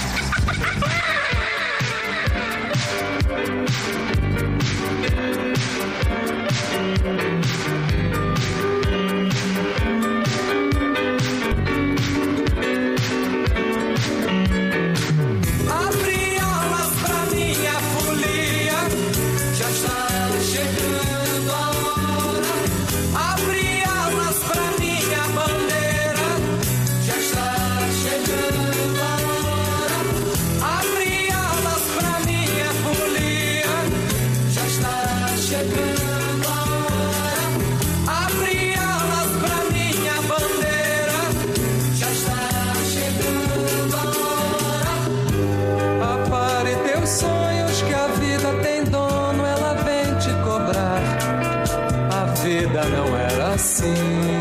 Abre alas pra minha folia, já está chegando a hora. Abre alas pra minha bandeira, já está chegando a hora. Abre alas pra minha folia, já está chegando a hora. Abre alas pra minha bandeira, já está chegando a hora. Apare teus sonhos que a vida tem dono, ela vem te cobrar. A vida não era assim,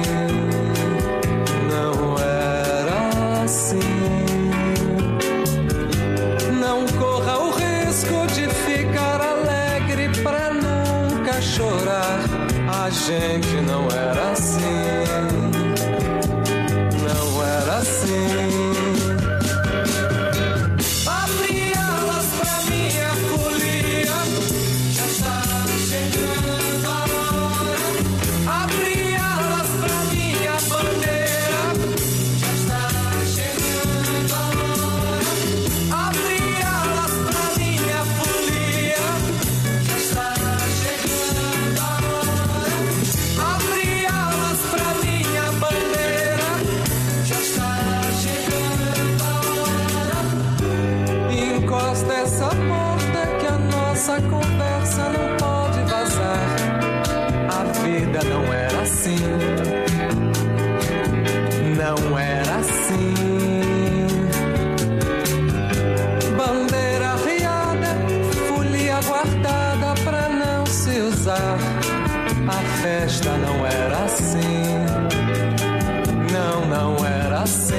não era assim. Não corra o risco de ficar alegre pra nunca chorar. A gente não era assim, não era assim. Abre alas pra minha folia, já está chegando a hora. Abre alas pra minha bandeira, já está chegando a hora. Abre alas pra depois dessa porta que a nossa conversa não pode vazar. A vida não era assim, não era assim. Bandeira riada, folia guardada pra não se usar. A festa não era assim, não, não era assim.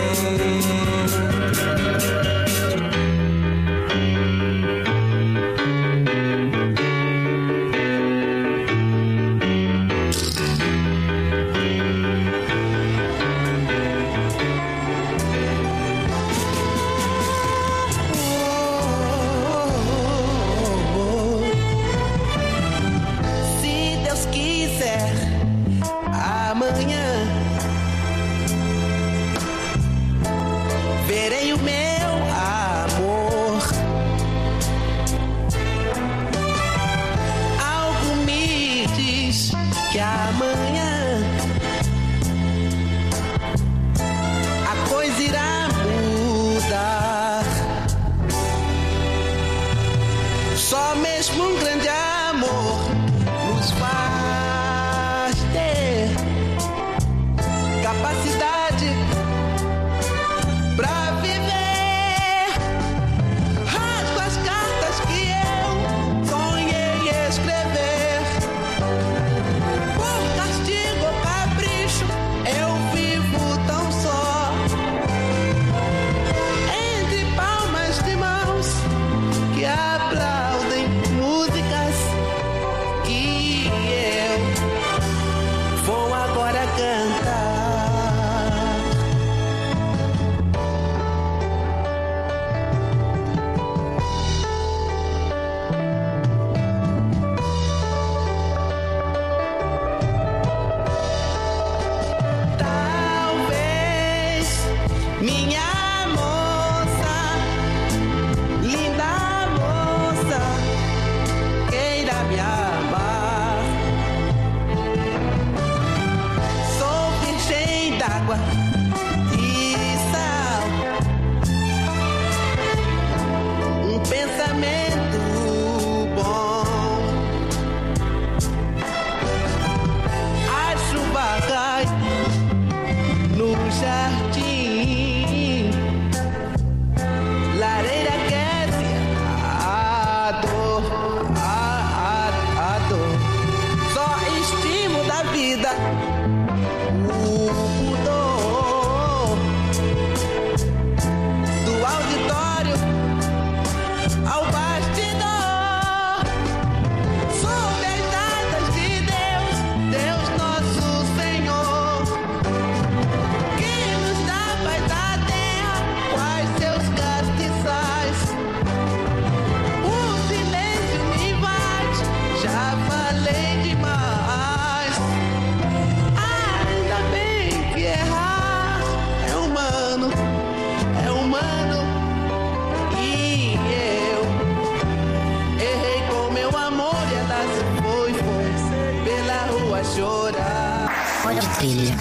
Trilha.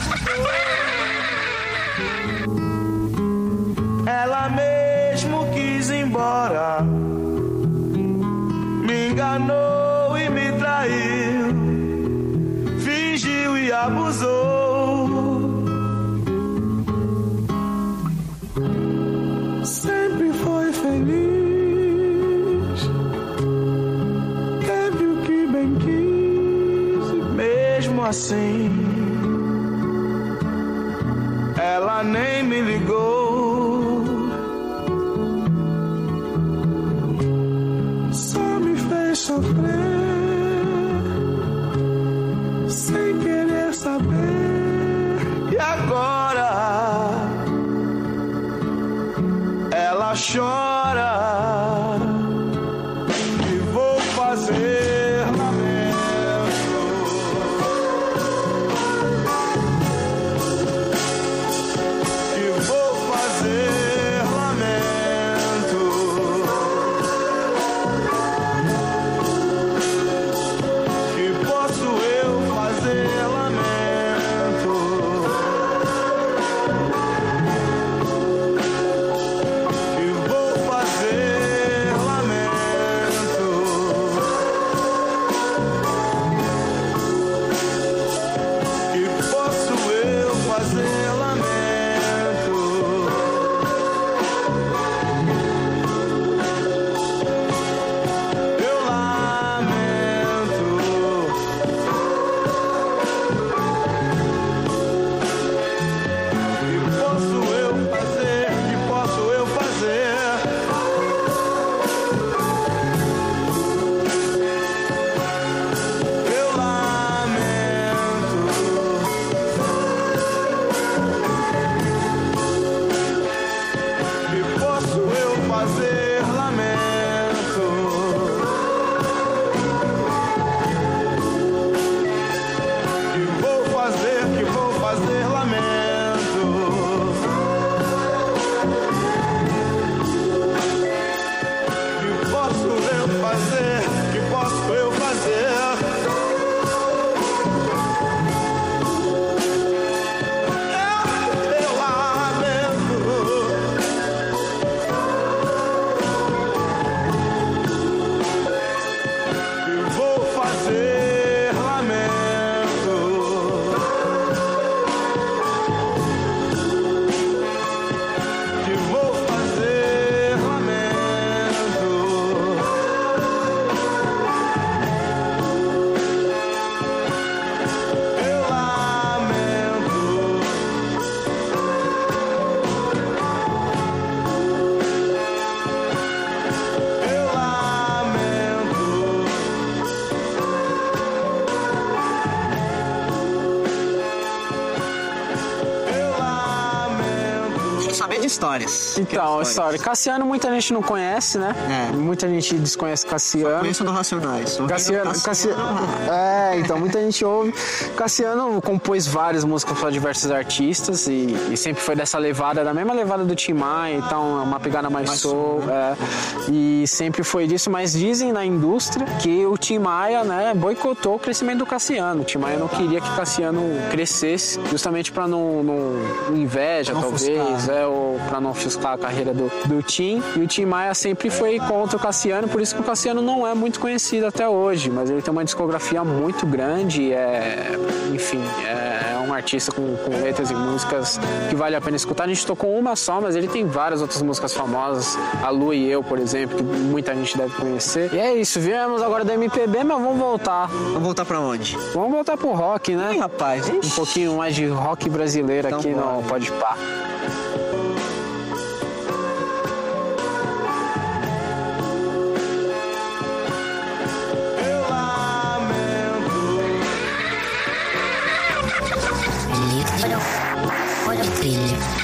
Ela mesmo quis ir embora, me enganou e me traiu, fingiu e abusou. Sempre foi feliz, teve o que bem quis, e mesmo assim ela nem me ligou, só me fez sofrer, sem querer saber. E agora ela chora, e vou fazer lamento. fazer? Que posso eu fazer? Histórias. Então, história. Cassiano muita gente não conhece, né? É. Muita gente desconhece Cassiano. Conheço do Racionais. Cassiano, Cassiano, é, então muita gente ouve. Cassiano compôs várias músicas para diversos artistas e, e sempre foi dessa levada, da mesma levada do Tim Maia, então é uma pegada mais, mais soul, né? É, e sempre foi disso, mas dizem na indústria que o Tim Maia, né, boicotou o crescimento do Cassiano. O Tim Maia não queria que Cassiano crescesse, justamente para não, não inveja, não talvez, é, ou para não ofuscar a carreira do, do Tim. E o Tim Maia sempre foi contra o Cassiano, por isso que o Cassiano não é muito conhecido até hoje, mas ele tem uma discografia muito grande, é, enfim, é um artista com, com letras e músicas que vale a pena escutar. A gente tocou uma só, mas ele tem várias outras músicas famosas, A Lua e Eu, por exemplo, que muita gente deve conhecer. E é isso, viemos agora da M P B, mas vamos voltar. Vamos voltar pra onde? Vamos voltar pro rock, né? Ih, rapaz. Um pouquinho mais de rock brasileiro então, aqui bora. No Pode Pá. Olha o trilho.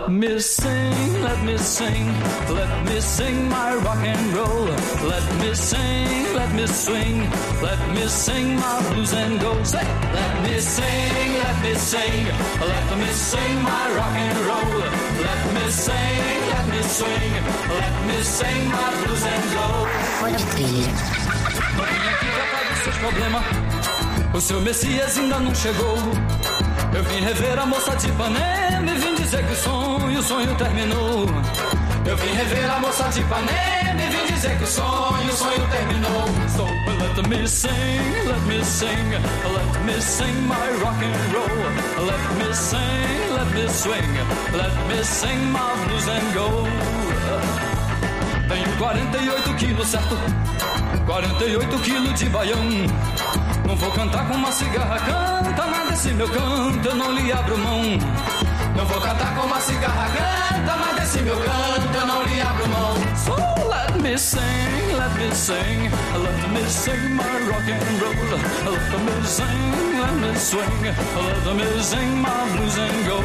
Let me sing, let me sing, let me sing my rock and roll. Let me sing, let me swing, let me sing my blues and go. Say, let me sing, let me sing, let me sing my rock and roll. Let me sing, let me swing, let me sing my blues and go. Pode trilha. Vem aqui tratar dos seus problemas. O seu Messias ainda não chegou. Eu vim rever a moça de Ipanema e vim dizer que o sonho, o sonho terminou. Eu vim rever a moça de Ipanema e vim dizer que o sonho, o sonho terminou. So let me sing, let me sing, let me sing my rock and roll. Let me sing, let me swing, let me sing my blues and go. Tenho quarenta e oito quilos, certo? quarenta e oito quilos de baião. Não vou cantar com uma cigarra, canta, mas desse meu canto eu não lhe abro mão. Não vou cantar com uma cigarra, canta, mas desse meu canto eu não lhe abro mão. So let me sing, let me sing, let me sing my rock and roll. Let me sing, let me swing, let me sing my blues and go.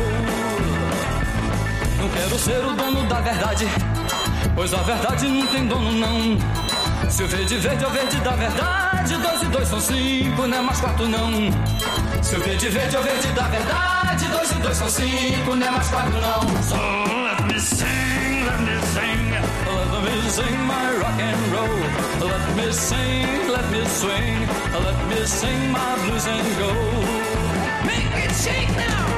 Não quero ser o dono da verdade, pois a verdade não tem dono não. Se o verde verde é o verde da verdade, dois e dois são cinco, não é mais quatro não. Se o verde verde é o verde da verdade, dois e dois são cinco, não é mais quatro não. So let me sing, let me sing, let me sing my rock and roll. Let me sing, let me swing, let me sing my blues and go. Make it shake now.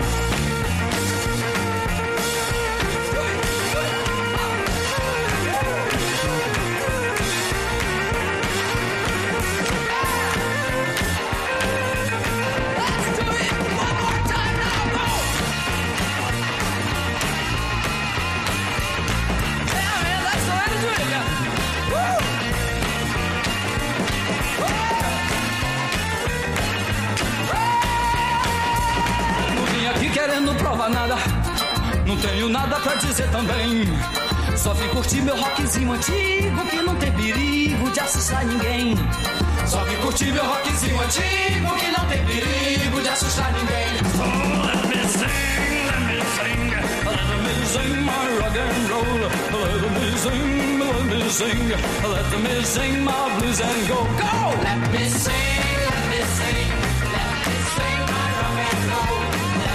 Querendo provar nada, não tenho nada pra dizer também. Só vim curtir meu rockzinho antigo, que não tem perigo de assustar ninguém. Só vim curtir meu rockzinho antigo, que não tem perigo de assustar ninguém. So let me sing, let me sing, let me sing my rock and roll. Let me sing, let me sing, let me sing my blues and go. Go! Let me sing, let me sing, let me sing my rock and roll.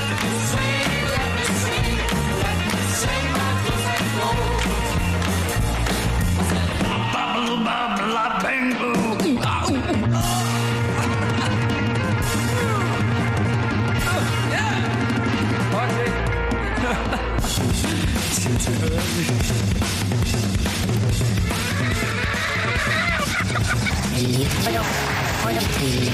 Blah, bang, boo. Ah, ooh, ooh. Uh, yeah. Okay. Olha, olha a trilha.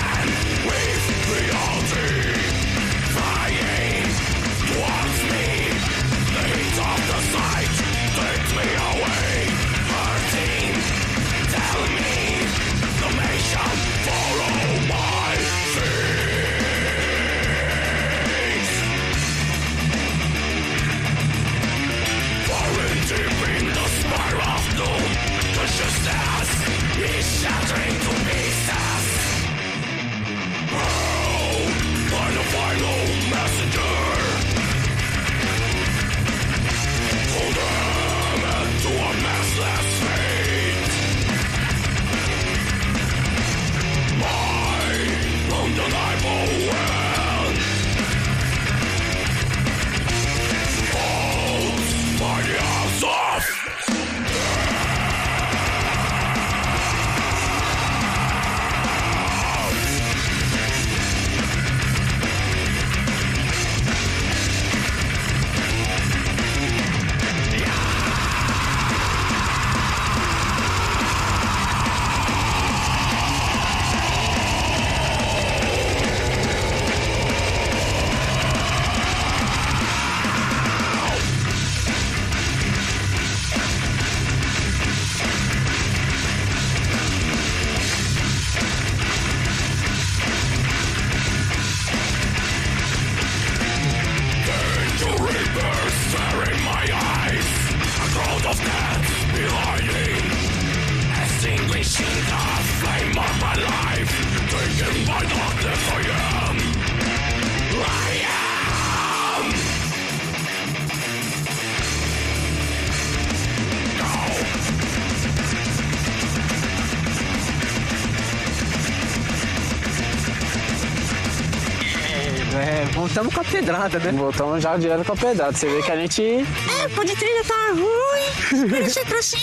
Voltamos com a pedrada, né? Voltamos já direto com a pedrada. Você vê que a gente... É, pode trilha tá ruim. Espera ser trouxe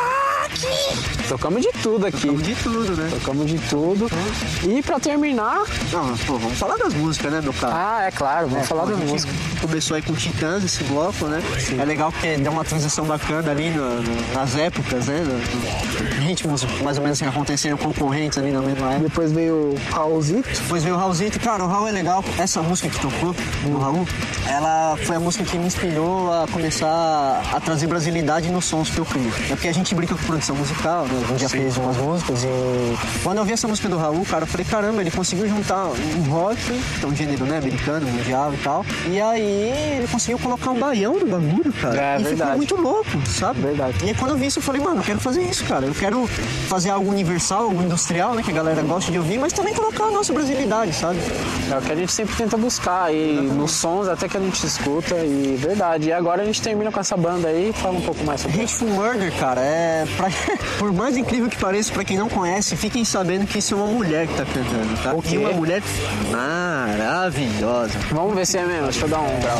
rock. Tocamos de tudo aqui. Tocamos de tudo, né? Tocamos de tudo. E pra terminar... Não, pô, vamos falar das músicas, né, meu cara? Ah, é claro. Vamos é, falar pô, das músicas. Começou aí com Titãs, esse bloco, né? Sim. É legal porque deu uma transição bacana ali no, no, nas épocas, né? No, no, ritmos mais ou menos que aconteceram concorrentes ali na mesma época. Depois veio o Raulzito. Depois veio o Raulzito. Cara, o Raul é legal. Essa música que tocou, do Raul, ela foi a música que me inspirou a começar a trazer brasilidade nos sons que eu crio. É porque a gente brinca com produção musical, né? A gente já Sim. fez umas músicas e... Quando eu vi essa música do Raul, cara, eu falei, caramba, ele conseguiu juntar um rock, que é um gênero, né, americano, mundial e tal. E aí ele conseguiu colocar um baião no bagulho, cara. É, e verdade. ficou muito louco, sabe? Verdade. E aí quando eu vi isso, eu falei, mano, eu quero fazer isso, cara. Eu quero fazer algo universal, algo industrial, né, que a galera gosta de ouvir, mas também colocar a nossa brasilidade, sabe? É o que a gente sempre tenta buscar aí, nos sons até que a gente escuta, e verdade. E agora a gente termina com essa banda aí, fala um pouco mais sobre Hateful Murder, cara, é... Pra... Por mais incrível que pareça, pra quem não conhece, fiquem sabendo que isso é uma mulher que tá cantando, tá? O quê? E uma mulher maravilhosa. Vamos ver se é mesmo, deixa eu dar um grau.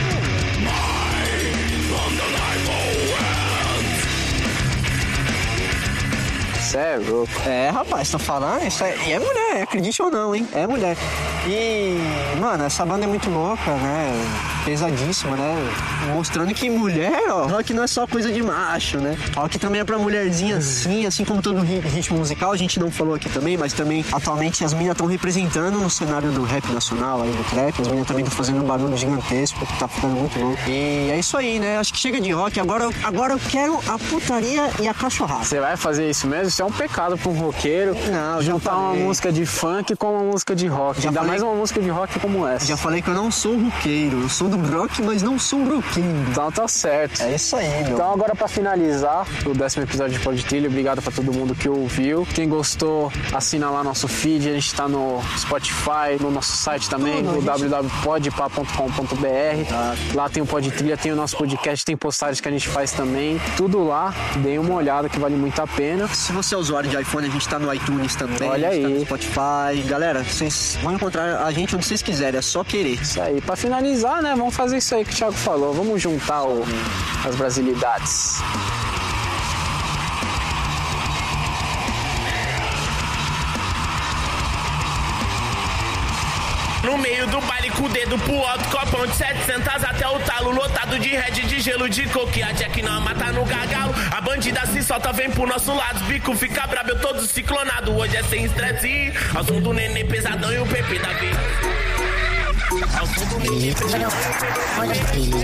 Cê é louco. É, rapaz, tô falando, isso é, e é mulher, acredite ou não, hein? É mulher. E, mano, essa banda é muito louca, né? Pesadíssima, né? Mostrando que mulher, ó, rock não é só coisa de macho, né? Rock também é pra mulherzinha assim, assim como todo ritmo musical, a gente não falou aqui também, mas também atualmente as meninas estão representando no cenário do rap nacional, aí do trap, as meninas também estão fazendo um barulho gigantesco, que tá ficando muito louco. E é isso aí, né? Acho que chega de rock, agora, agora eu quero a putaria e a cachorrada. Você vai fazer isso mesmo? Isso é um pecado pra um roqueiro. Não, juntar uma música de funk com uma música de rock. Já Ainda falei... mais uma música de rock como essa. Já falei que eu não sou roqueiro, eu sou do rock, mas não sou um roqueiro. Então tá certo. É isso aí, meu. Então agora pra finalizar o décimo episódio de Pod Trilha, obrigado pra todo mundo que ouviu. Quem gostou, assina lá nosso feed, a gente tá no Spotify, no nosso site também, no w w w ponto podpah ponto com ponto b r. Ah. Lá tem o Pod Trilha, tem o nosso podcast, tem postagens que a gente faz também. Tudo lá, deem uma olhada que vale muito a pena. Se você é usuário de iPhone, a gente tá no iTunes também. Olha a gente aí. Tá no Spotify. Galera, vocês vão encontrar a gente onde vocês quiserem, é só querer. Isso aí. Pra finalizar, né, vamos fazer isso aí que o Thiago falou. Vamos juntar o, as brasilidades. No meio do baile com o dedo pro alto, copão de setecentos até o talo. Lotado de red, de gelo, de coque. A Jack não mata no gargalo. A bandida se solta, vem pro nosso lado. Os bico fica brabo, eu todo ciclonado. Hoje é sem estresse. Ao som do neném pesadão e o P P da V. Ao som do neném pesadão e o P P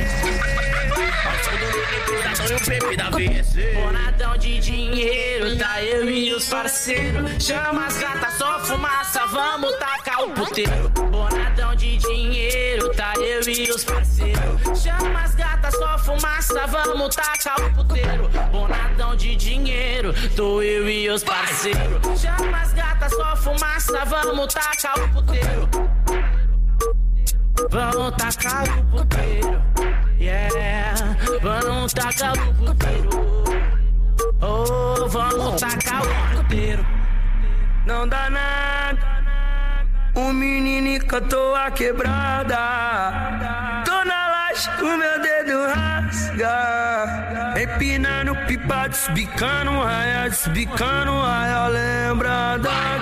da V. Bonadão de dinheiro, tá eu e os parceiros. Chama as gatas, só fumaça, vamos tacar o puteiro. Bonadão de dinheiro, tá eu e os parceiros. Chama as gatas, só fumaça, vamos tacar o puteiro. Bonadão de dinheiro, tô eu e os parceiros. Chama as gatas, só fumaça, vamos tacar o puteiro. Vamos tacar o puteiro, yeah. Vamos tacar o puteiro, oh, vamos tacar o puteiro. Não dá nada, o menino cantou a quebrada. Tô na laje, o meu dedo rasga. Empinando pipa, desbicando raia, desbicando raia. Lembra da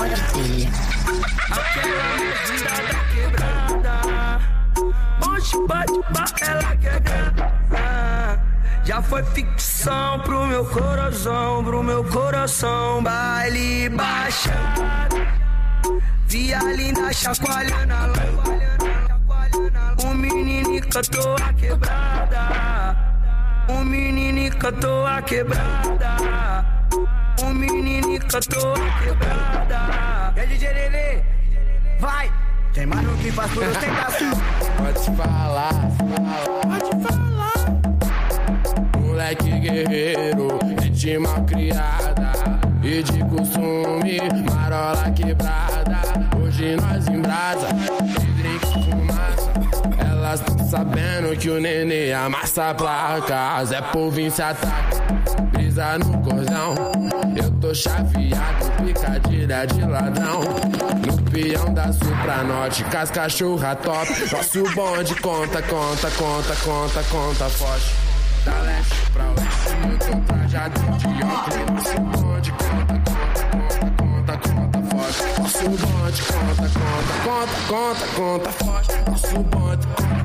aquela música da quebrada. Onde bate pra ela quer ganhar. Já foi ficção pro meu coração, pro meu coração. Baile baixado, via linda chacoalhando a lama. O menino cantou a quebrada. O menino cantou a quebrada. O menino cantou a quebrada. E aí, D J Nenê, vai! Tem mais no que faz por ostentação. Pode falar, pode falar. Moleque guerreiro, gente mal criada e de costume, marola quebrada. Hoje nós em brasa, de drink fumaça. Elas tão sabendo que o nenê amassa placas. É povo em se ataca, brisa no cordão. Eu tô chaveado, picadilha de ladrão. No peão da sul pra norte, com as cachorra top. Nosso bonde conta, conta, conta, conta, conta forte. Da leste pra oeste, eu tô trajado de óculos. Nosso bonde conta, conta, conta, conta, conta forte. Nosso bonde conta, conta, conta, conta, conta forte. Nosso bonde conta.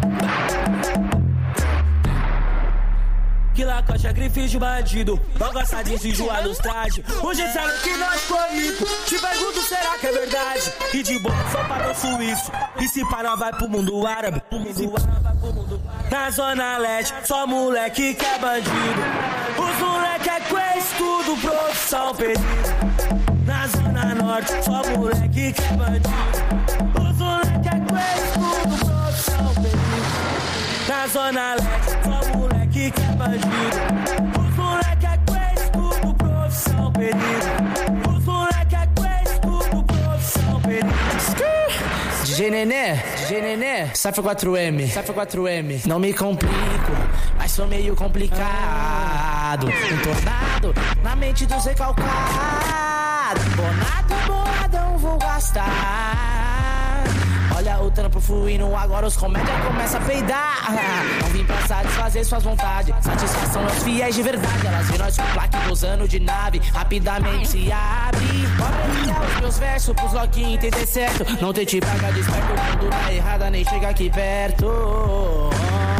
Que lacoste, grife de bandido. Não gosta de se enjoar nos trajes. Hoje sabe que nós foi rico. Te pergunto, será que é verdade? E de boa só para o suíço. E se para vai pro mundo árabe. Pro mundo árabe, pro mundo árabe. Na zona leste, só moleque que é bandido. Os moleque é com estudo, profissão perdida. Na zona norte, só moleque que é bandido. Os moleque é com estudo, profissão perdida. Na zona leste, só moleque que é bandido. Os moleque é com estudo, profissão perdida. Os moleque é com estudo, profissão perdida. D J Nenê, D J Nenê, Cypher quatro M, Cypher quatro M. Não me complico, mas sou meio complicado. Um tornado na mente dos recalcados. Bonado, boladão, vou gastar. Olha o trampo fluindo, agora os comédia começam a peidar. Não vim pra satisfazer suas vontades. Satisfação aos fiéis de verdade. Elas vê nós com plaque gozando de nave. Rapidamente se abre. Bora ligar os meus versos pros loquinhos entender certo. Não tente pagar desperto, o mundo tá errada, nem chega aqui perto.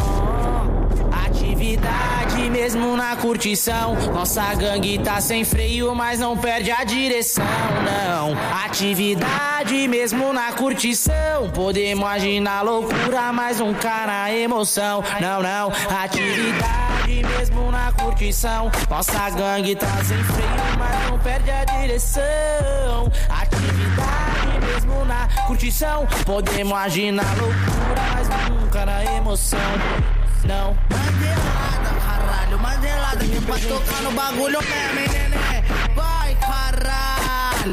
Atividade mesmo na curtição. Nossa gangue tá sem freio, mas não perde a direção, não. Atividade mesmo na curtição. Podemos agir na loucura, mas nunca na emoção. Não, não. Atividade mesmo na curtição. Nossa gangue tá sem freio, mas não perde a direção. Atividade mesmo na curtição. Podemos agir na loucura, mas nunca na emoção. Não. Mandelada, caralho, mandelada. Que pra tocar no bagulho mesmo, hein, nenê? Vai, caralho.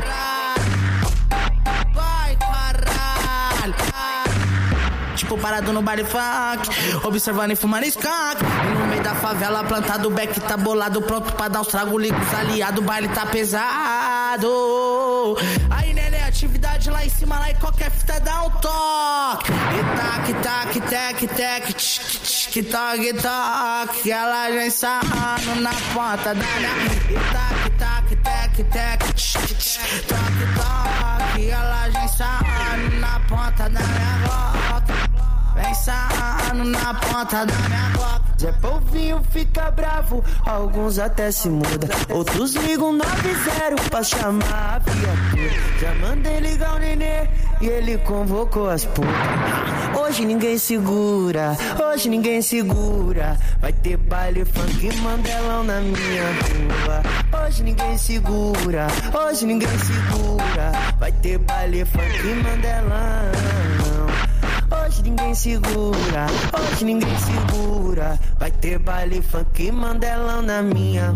Vai, caralho. Tipo parado no baile funk, observando e fumando skunk. E no meio da favela, plantado, o beck tá bolado. Pronto pra dar uns trago, liga os aliados. O baile tá pesado. Aí, nenê, atividade lá em cima, lá e qualquer fita dá um toque. E tac, tac, tec, tec, tch, tch, toque, toque. Ela já ensaiando na ponta da minha. E tac, tac, tec, tec, tch, tch, toque, toque. Ela já ensaiando na ponta da minha. na ponta da minha boca. Zé Polvinho fica bravo, alguns até se mudam. Outros ligam nove zero pra chamar a viatura. Já mandei ligar o nenê e ele convocou as putas. Hoje ninguém segura, hoje ninguém segura. Vai ter baile funk Mandelão na minha rua. Hoje ninguém segura, hoje ninguém segura. Vai ter baile funk Mandelão. Hoje ninguém segura, hoje ninguém segura. Vai ter baile funk Mandelão na minha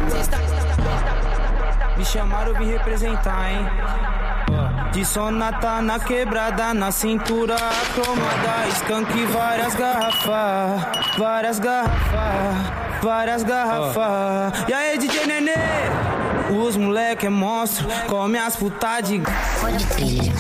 rua. Me chamaram, eu vim representar, hein? De sonata na quebrada, na cintura cromada, skunk, várias garrafas, várias garrafas, várias garrafas. E aí, D J Nenê? Os moleque é monstro, come as putas de Pode crer.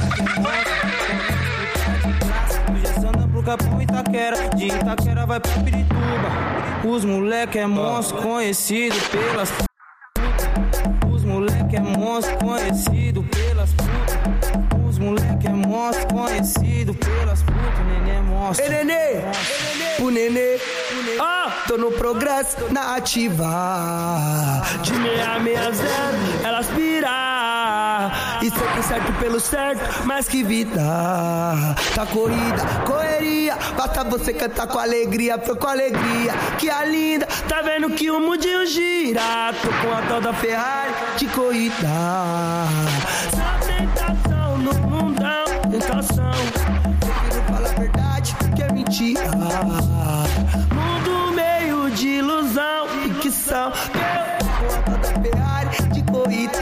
Pro Capão Itaquera, de Itaquera vai pra Pirituba. Os moleque é monstro, conhecido pelas putas. Os moleque é monstro, conhecido pelas putas. Os moleque é monstro, conhecido pelas putas. Nenê é monstro. Ei, Nenê, o Nenê, ah, tô no progresso, na ativa. De meia meia zero, elas pira. E sempre certo pelo certo, mas que vida. Tá corrida, correria, basta você cantar com alegria, foi com alegria. Que a linda, tá vendo que o mundinho gira. Tô com a tal da Ferrari de corrida. Só tentação no mundão, tentação. Prefiro falar a verdade que é mentira. Mundo meio de ilusão, ficção. Eu com a tal da Ferrari de corrida.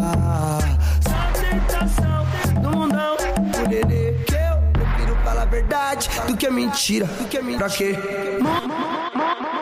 No mundão, o Nenê, que eu prefiro falar a verdade do que a mentira, do que a mentira. Pra quê?